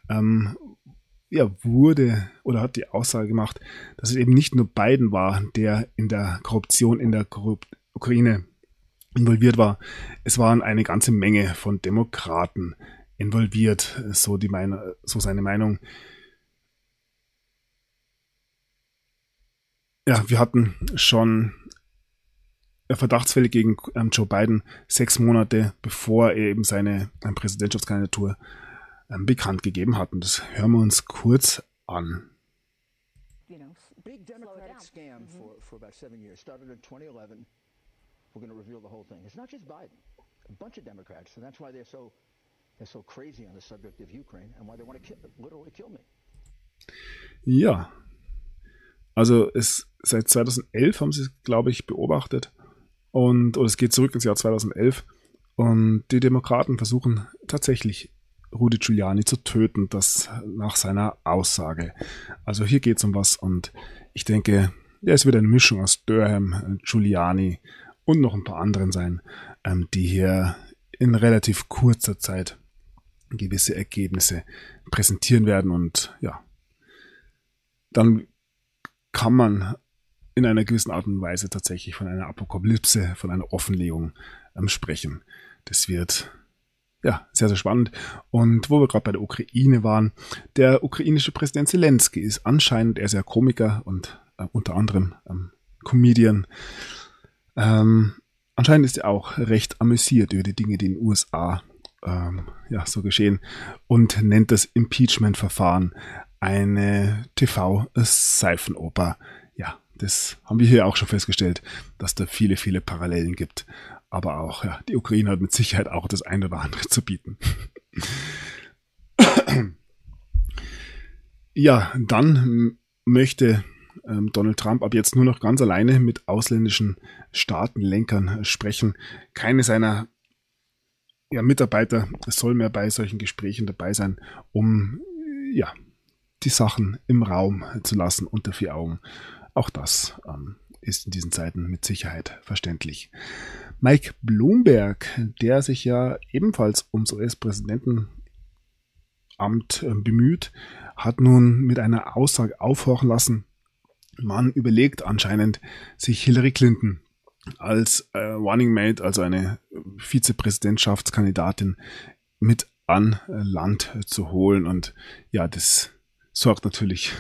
wurde oder hat die Aussage gemacht, dass es eben nicht nur Biden war, der in der Korruption in der Ukraine involviert war. Es waren eine ganze Menge von Demokraten involviert, so seine Meinung. Ja, wir hatten schon Verdachtsfälle gegen Joe Biden 6 Monate bevor er eben seine Präsidentschaftskandidatur bekannt gegeben hat. Und das hören wir uns kurz an. Big Democratic scam for about 7 years. Started in 2011. We're going to reveal the whole thing. It's not just Biden. A bunch of Democrats, and that's why they're so crazy on the subject of Ukraine and why they want to literally kill me. Ja, also seit 2011 haben sie es, glaube ich, beobachtet oder es geht zurück ins Jahr 2011 und die Demokraten versuchen tatsächlich Rudy Giuliani zu töten, das nach seiner Aussage. Also hier geht es um was und ich denke, ja, es wird eine Mischung aus Durham, Giuliani und noch ein paar anderen sein, die hier in relativ kurzer Zeit gewisse Ergebnisse präsentieren werden und ja, dann kann man in einer gewissen Art und Weise tatsächlich von einer Apokalypse, von einer Offenlegung sprechen. Das wird ja sehr, sehr spannend. Und wo wir gerade bei der Ukraine waren, der ukrainische Präsident Zelensky ist anscheinend, er ist ja Komiker und unter anderem Comedian. Anscheinend ist er auch recht amüsiert über die Dinge, die in den USA so geschehen und nennt das Impeachment-Verfahren eine TV-Seifenoper. Ja, das haben wir hier auch schon festgestellt, dass da viele, viele Parallelen gibt. Aber auch, ja, die Ukraine hat mit Sicherheit auch das eine oder andere zu bieten. Ja, dann möchte Donald Trump ab jetzt nur noch ganz alleine mit ausländischen Staatenlenkern sprechen. Keine seiner Mitarbeiter soll mehr bei solchen Gesprächen dabei sein, um die Sachen im Raum zu lassen unter 4 Augen. Auch das ist in diesen Zeiten mit Sicherheit verständlich. Mike Bloomberg, der sich ja ebenfalls ums US-Präsidentenamt bemüht, hat nun mit einer Aussage aufhorchen lassen, man überlegt anscheinend, sich Hillary Clinton als Running Mate, also eine Vizepräsidentschaftskandidatin, mit an Land zu holen. Und ja, das sorgt natürlich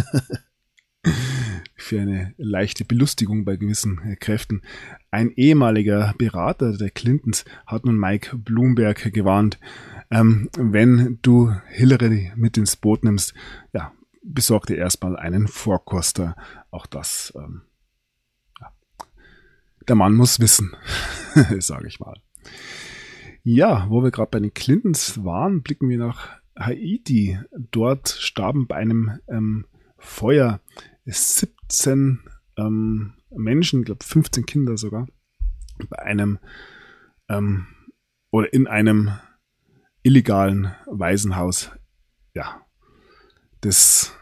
für eine leichte Belustigung bei gewissen Kräften. Ein ehemaliger Berater der Clintons hat nun Mike Bloomberg gewarnt, wenn du Hillary mit ins Boot nimmst, ja, besorg dir erstmal einen Vorkoster. Auch das, der Mann muss wissen, sage ich mal. Ja, wo wir gerade bei den Clintons waren, blicken wir nach Haiti. Dort starben bei einem Feuer 17 Menschen, ich glaube 15 Kinder sogar, bei einem oder in einem illegalen Waisenhaus. Ja, das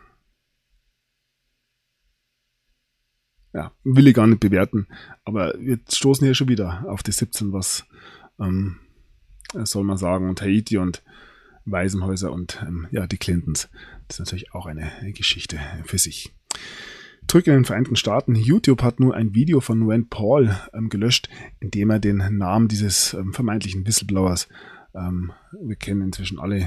will ich gar nicht bewerten, aber wir stoßen hier schon wieder auf die 17, was soll man sagen, und Haiti und Waisenhäuser und die Clintons. Das ist natürlich auch eine Geschichte für sich. Zurück in den Vereinigten Staaten. YouTube hat nun ein Video von Rand Paul gelöscht, in dem er den Namen dieses vermeintlichen Whistleblowers, wir kennen inzwischen alle,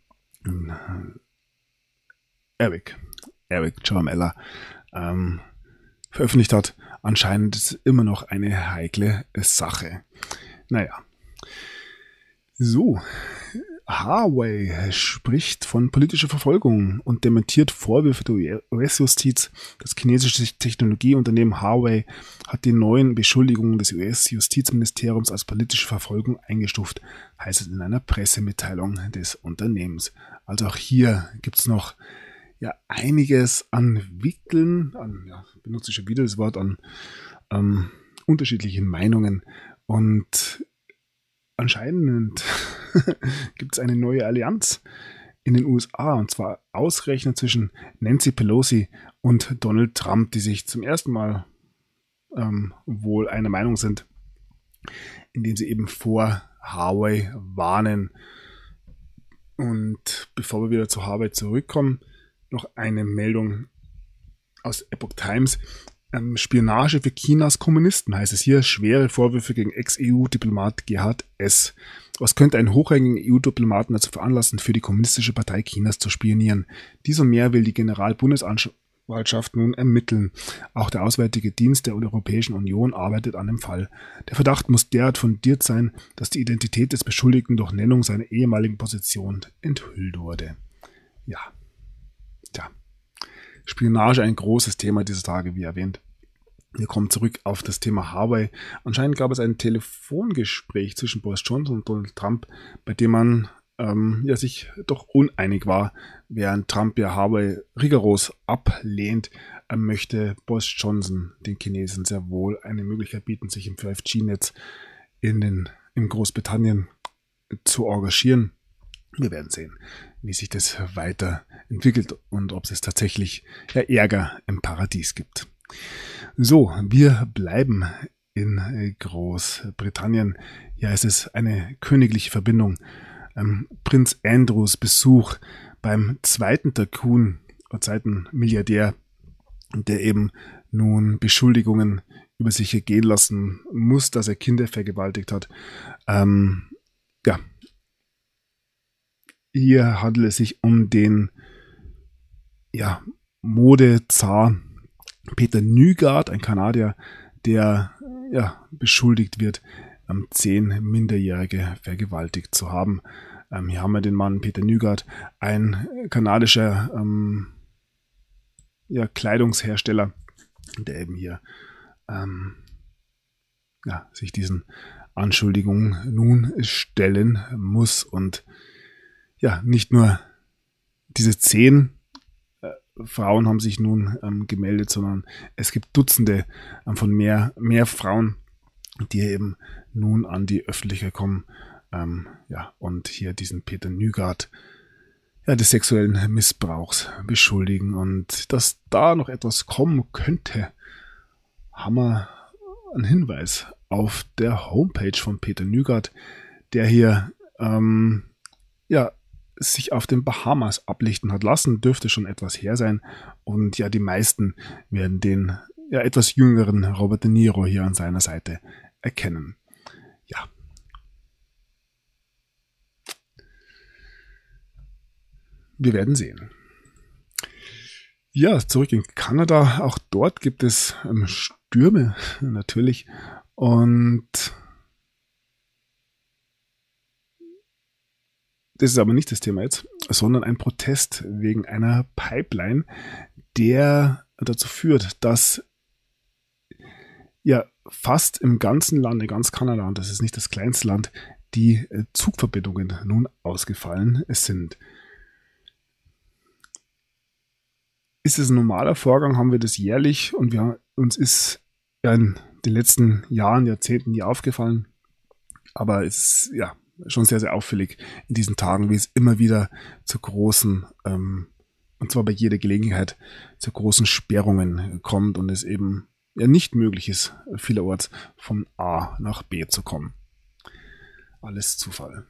Eric Ciaramella, veröffentlicht hat. Anscheinend ist es immer noch eine heikle Sache. Naja. So, Huawei spricht von politischer Verfolgung und dementiert Vorwürfe der US-Justiz. Das chinesische Technologieunternehmen Huawei hat die neuen Beschuldigungen des US-Justizministeriums als politische Verfolgung eingestuft, heißt es in einer Pressemitteilung des Unternehmens. Also auch hier gibt es noch einiges an Wickeln, benutze ich schon wieder das Wort, an unterschiedlichen Meinungen, und anscheinend gibt es eine neue Allianz in den USA, und zwar ausgerechnet zwischen Nancy Pelosi und Donald Trump, die sich zum ersten Mal wohl einer Meinung sind, indem sie eben vor Huawei warnen. Und bevor wir wieder zu Huawei zurückkommen, noch eine Meldung aus Epoch Times. Spionage für Chinas Kommunisten, heißt es hier. Schwere Vorwürfe gegen Ex-EU-Diplomat Gerhard S. Was könnte einen hochrangigen EU-Diplomaten dazu veranlassen, für die Kommunistische Partei Chinas zu spionieren? Dies und mehr will die Generalbundesanwaltschaft nun ermitteln. Auch der Auswärtige Dienst der Europäischen Union arbeitet an dem Fall. Der Verdacht muss derart fundiert sein, dass die Identität des Beschuldigten durch Nennung seiner ehemaligen Position enthüllt wurde. Ja. Tja. Spionage ein großes Thema dieser Tage, wie erwähnt. Wir kommen zurück auf das Thema Huawei. Anscheinend gab es ein Telefongespräch zwischen Boris Johnson und Donald Trump, bei dem man sich doch uneinig war. Während Trump Huawei rigoros ablehnt, möchte Boris Johnson den Chinesen sehr wohl eine Möglichkeit bieten, sich im 5G-Netz in Großbritannien zu engagieren. Wir werden sehen, wie sich das weiterentwickelt und ob es tatsächlich Ärger im Paradies gibt. So, wir bleiben in Großbritannien. Ja, es ist eine königliche Verbindung. Prinz Andrews Besuch beim zweiten Tycoon, zweiten Milliardär, der eben nun Beschuldigungen über sich ergehen lassen muss, dass er Kinder vergewaltigt hat. Hier handelt es sich um den Modezar Peter Nygaard, ein Kanadier, der beschuldigt wird, 10 Minderjährige vergewaltigt zu haben. Hier haben wir den Mann Peter Nygaard, ein kanadischer Kleidungshersteller, der eben hier sich diesen Anschuldigungen nun stellen muss. Und nicht nur diese 10 Frauen haben sich nun gemeldet, sondern es gibt Dutzende von mehr Frauen, die eben nun an die Öffentlichkeit kommen und hier diesen Peter Nygaard des sexuellen Missbrauchs beschuldigen. Und dass da noch etwas kommen könnte, haben wir einen Hinweis auf der Homepage von Peter Nygaard, der hier sich auf den Bahamas ablichten hat lassen, dürfte schon etwas her sein. Und die meisten werden den etwas jüngeren Robert De Niro hier an seiner Seite erkennen. Ja. Wir werden sehen. Ja, zurück in Kanada. Auch dort gibt es Stürme natürlich. Und das ist aber nicht das Thema jetzt, sondern ein Protest wegen einer Pipeline, der dazu führt, dass ja fast im ganzen Lande, ganz Kanada, und das ist nicht das kleinste Land, die Zugverbindungen nun ausgefallen sind. Ist es ein normaler Vorgang, haben wir das jährlich und uns ist ja in den letzten Jahren, Jahrzehnten nie aufgefallen, aber es ist ja schon sehr, sehr auffällig in diesen Tagen, wie es immer wieder zu großen, und zwar bei jeder Gelegenheit, zu großen Sperrungen kommt und es eben ja nicht möglich ist, vielerorts von A nach B zu kommen. Alles Zufall.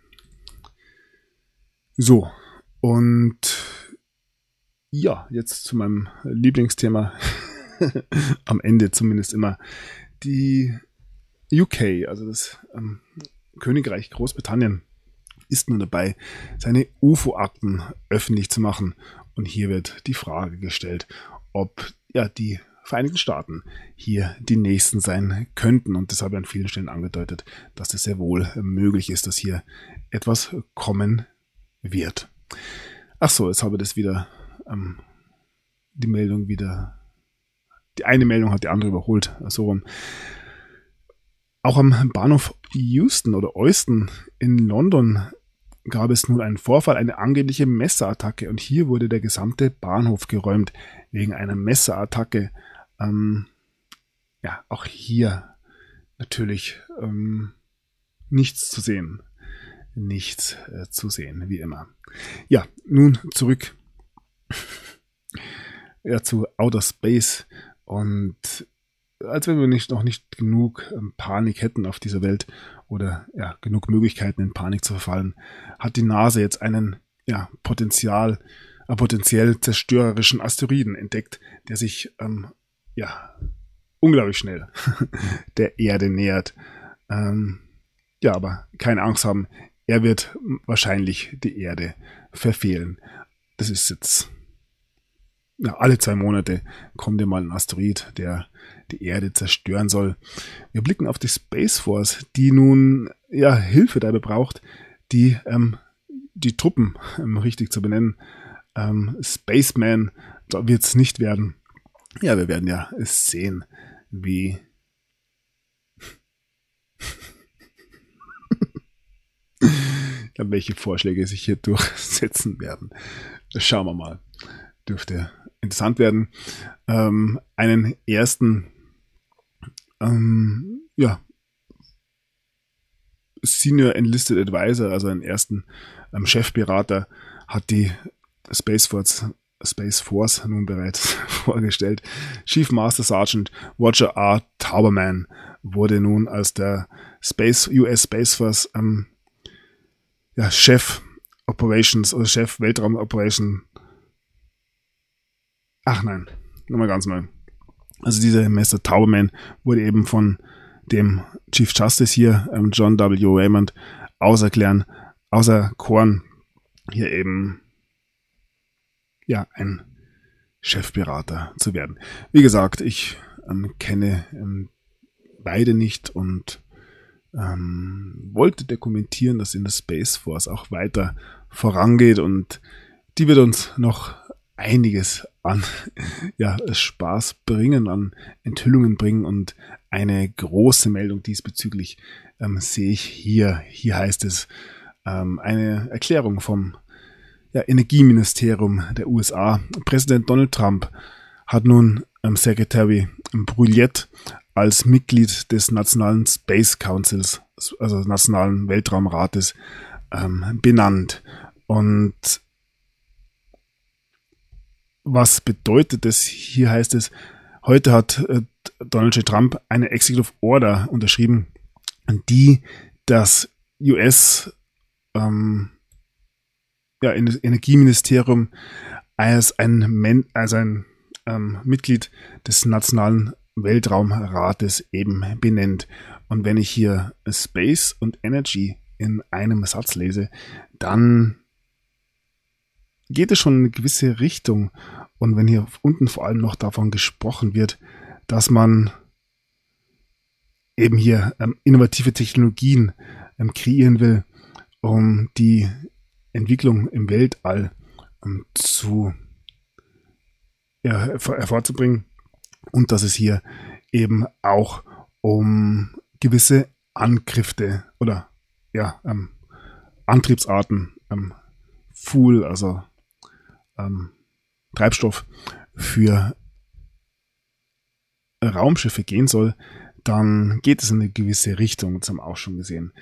So, und ja, jetzt zu meinem Lieblingsthema, am Ende zumindest immer, die UK, also das Königreich Großbritannien, ist nun dabei, seine UFO-Akten öffentlich zu machen. Und hier wird die Frage gestellt, ob ja die Vereinigten Staaten hier die Nächsten sein könnten. Und das habe ich an vielen Stellen angedeutet, dass es sehr wohl möglich ist, dass hier etwas kommen wird. Ach so, jetzt habe ich das wieder, die Meldung wieder, die eine Meldung hat die andere überholt, so rum. Auch am Bahnhof Euston oder Euston in London gab es nun einen Vorfall, eine angebliche Messerattacke, und hier wurde der gesamte Bahnhof geräumt wegen einer Messerattacke. Ja, auch hier natürlich nichts zu sehen. Nichts zu sehen, wie immer. Ja, nun zurück ja, zu Outer Space, und als wenn wir noch nicht genug Panik hätten auf dieser Welt oder ja, genug Möglichkeiten in Panik zu verfallen, hat die NASA jetzt einen potenziell zerstörerischen Asteroiden entdeckt, der sich unglaublich schnell der Erde nähert. Aber keine Angst haben, er wird wahrscheinlich die Erde verfehlen. Das ist jetzt alle 2 Monate kommt ja mal ein Asteroid, der die Erde zerstören soll. Wir blicken auf die Space Force, die nun Hilfe dabei braucht, die Truppen richtig zu benennen. Spaceman, da wird es nicht werden. Ja, wir werden ja sehen, wie welche Vorschläge sich hier durchsetzen werden. Schauen wir mal. Dürfte interessant werden. Einen ersten Senior Enlisted Advisor, also einen ersten Chefberater, hat die Space Force nun bereits vorgestellt. Chief Master Sergeant Roger R. Tauberman wurde nun als der US Space Force Chef Operations oder Chef Weltraum Operation. Ach nein, nochmal ganz neu. Also dieser Mr. Tauberman wurde eben von dem Chief Justice hier, John W. Raymond, auserkoren, hier eben ein Chefberater zu werden. Wie gesagt, ich kenne beide nicht und wollte dokumentieren, dass in der Space Force auch weiter vorangeht, und die wird uns noch einiges an Spaß bringen, an Enthüllungen bringen, und eine große Meldung diesbezüglich sehe ich hier. Hier heißt es, eine Erklärung vom Energieministerium der USA. Präsident Donald Trump hat nun Secretary Brouillette als Mitglied des Nationalen Space Councils, also Nationalen Weltraumrates, benannt. Und was bedeutet das? Hier heißt es, heute hat Donald J. Trump eine Executive Order unterschrieben, die das US Energieministerium als ein Mitglied des Nationalen Weltraumrates eben benennt. Und wenn ich hier Space und Energy in einem Satz lese, dann geht es schon in eine gewisse Richtung. Und wenn hier unten vor allem noch davon gesprochen wird, dass man eben hier innovative Technologien kreieren will, um die Entwicklung im Weltall hervorzubringen und dass es hier eben auch um gewisse Angriffe oder Antriebsarten, Fuel, also Treibstoff für Raumschiffe gehen soll, dann geht es in eine gewisse Richtung, das haben wir auch schon gesehen.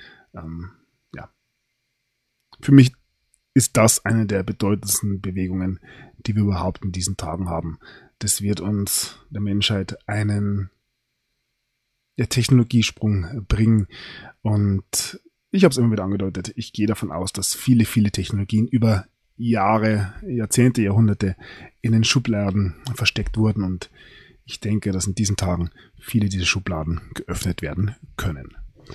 Für mich ist das eine der bedeutendsten Bewegungen, die wir überhaupt in diesen Tagen haben. Das wird uns der Menschheit einen Technologiesprung bringen. Und ich habe es immer wieder angedeutet, ich gehe davon aus, dass viele, viele Technologien über Jahre, Jahrzehnte, Jahrhunderte in den Schubladen versteckt wurden. Und ich denke, dass in diesen Tagen viele dieser Schubladen geöffnet werden können.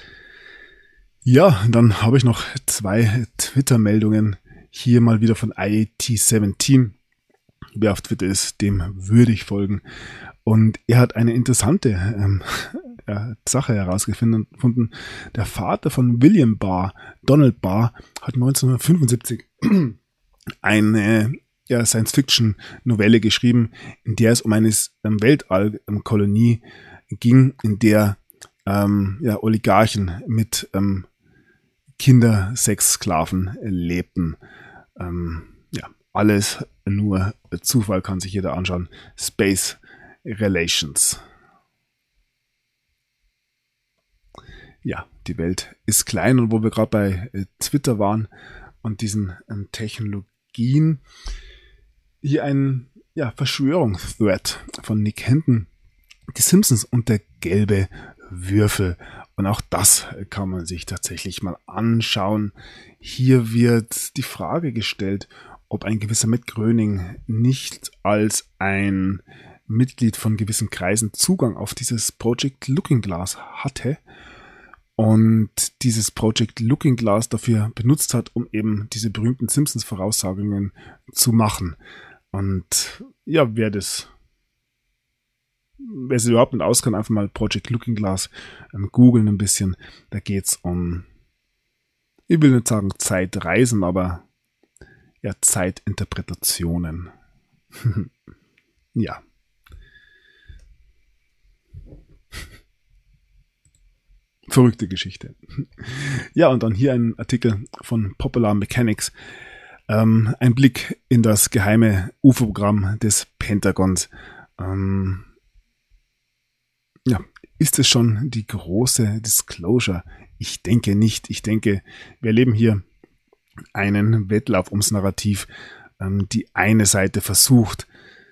Ja, dann habe ich noch 2 Twitter-Meldungen. Hier mal wieder von IAT17. Wer auf Twitter ist, dem würde ich folgen. Und er hat eine interessante Sache herausgefunden. Der Vater von William Barr, Donald Barr, hat 1975 eine Science-Fiction-Novelle geschrieben, in der es um eine Weltall-Kolonie ging, in der Oligarchen mit Kindersexsklaven lebten. Alles nur Zufall, kann sich jeder anschauen. Space Relations. Ja, die Welt ist klein, und wo wir gerade bei Twitter waren und diesen Technologien, hier ein Verschwörungsthread von Nick Hinton, die Simpsons und der gelbe Würfel. Und auch das kann man sich tatsächlich mal anschauen. Hier wird die Frage gestellt, ob ein gewisser Matt Groening nicht als ein Mitglied von gewissen Kreisen Zugang auf dieses Project Looking Glass hatte und dieses Project Looking Glass dafür benutzt hat, um eben diese berühmten Simpsons-Voraussagungen zu machen. Und ja, wer sich überhaupt nicht auskennt, einfach mal Project Looking Glass googeln ein bisschen. Da geht's um, ich will nicht sagen Zeitreisen, aber Zeitinterpretationen. Ja. Verrückte Geschichte. Ja, und dann hier ein Artikel von Popular Mechanics. Ein Blick in das geheime UFO-Programm des Pentagons. Ist es schon die große Disclosure? Ich denke nicht. Ich denke, wir erleben hier einen Wettlauf ums Narrativ. Die eine Seite versucht.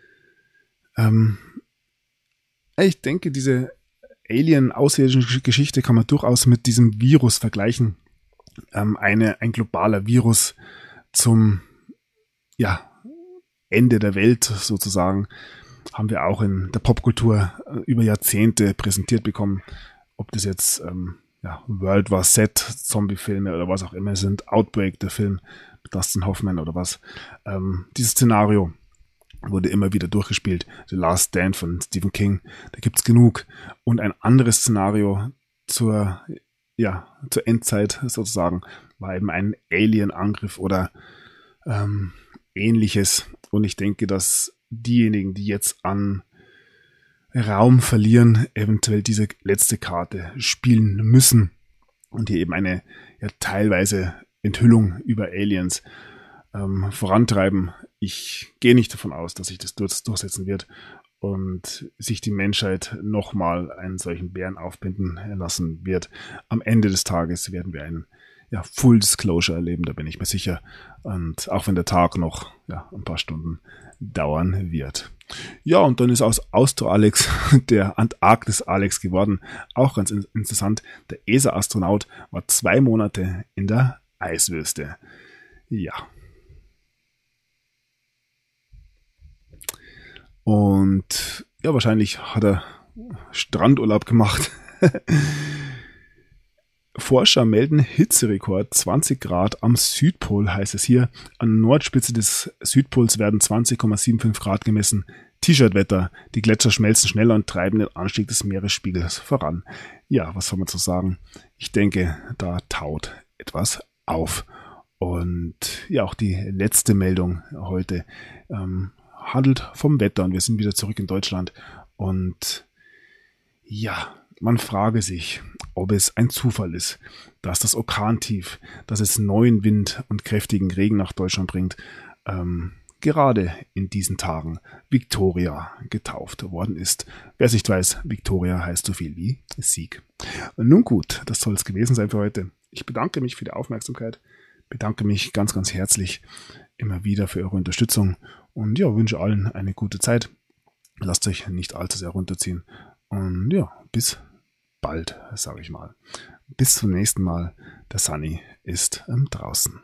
Ich denke, diese Alien-außerirdische Geschichte kann man durchaus mit diesem Virus vergleichen. Ein globaler Virus zum Ende der Welt sozusagen, haben wir auch in der Popkultur über Jahrzehnte präsentiert bekommen. Ob das jetzt World War Z, Zombie-Filme oder was auch immer sind, Outbreak, der Film mit Dustin Hoffman oder was. Dieses Szenario wurde immer wieder durchgespielt. The Last Stand von Stephen King, da gibt's genug. Und ein anderes Szenario zur Endzeit sozusagen war eben ein Alien-Angriff oder Ähnliches. Und ich denke, dass diejenigen, die jetzt an Raum verlieren, eventuell diese letzte Karte spielen müssen und hier eben eine teilweise Enthüllung über Aliens vorantreiben. Ich gehe nicht davon aus, dass sich das durchsetzen wird und sich die Menschheit nochmal einen solchen Bären aufbinden lassen wird. Am Ende des Tages werden wir ein Full Disclosure erleben, da bin ich mir sicher. Und auch wenn der Tag noch ein paar Stunden dauern wird. Ja, und dann ist aus Austro-Alex der Antarktis-Alex geworden. Auch ganz interessant. Der ESA-Astronaut war 2 Monate in der Eiswüste. Ja. Und wahrscheinlich hat er Strandurlaub gemacht. Forscher melden Hitzerekord 20 Grad am Südpol, heißt es hier. An der Nordspitze des Südpols werden 20,75 Grad gemessen. T-Shirt-Wetter. Die Gletscher schmelzen schneller und treiben den Anstieg des Meeresspiegels voran. Ja, was soll man zu sagen? Ich denke, da taut etwas auf. Und ja, auch die letzte Meldung heute handelt vom Wetter und wir sind wieder zurück in Deutschland. Und ja, man frage sich, ob es ein Zufall ist, dass das Orkantief, dass es neuen Wind und kräftigen Regen nach Deutschland bringt, gerade in diesen Tagen Victoria getauft worden ist. Wer es nicht weiß, Victoria heißt so viel wie Sieg. Nun gut, das soll es gewesen sein für heute. Ich bedanke mich für die Aufmerksamkeit, bedanke mich ganz, ganz herzlich immer wieder für eure Unterstützung und ja, wünsche allen eine gute Zeit. Lasst euch nicht allzu sehr runterziehen und ja, bis bald, sage ich mal. Bis zum nächsten Mal. Der Sunny ist draußen.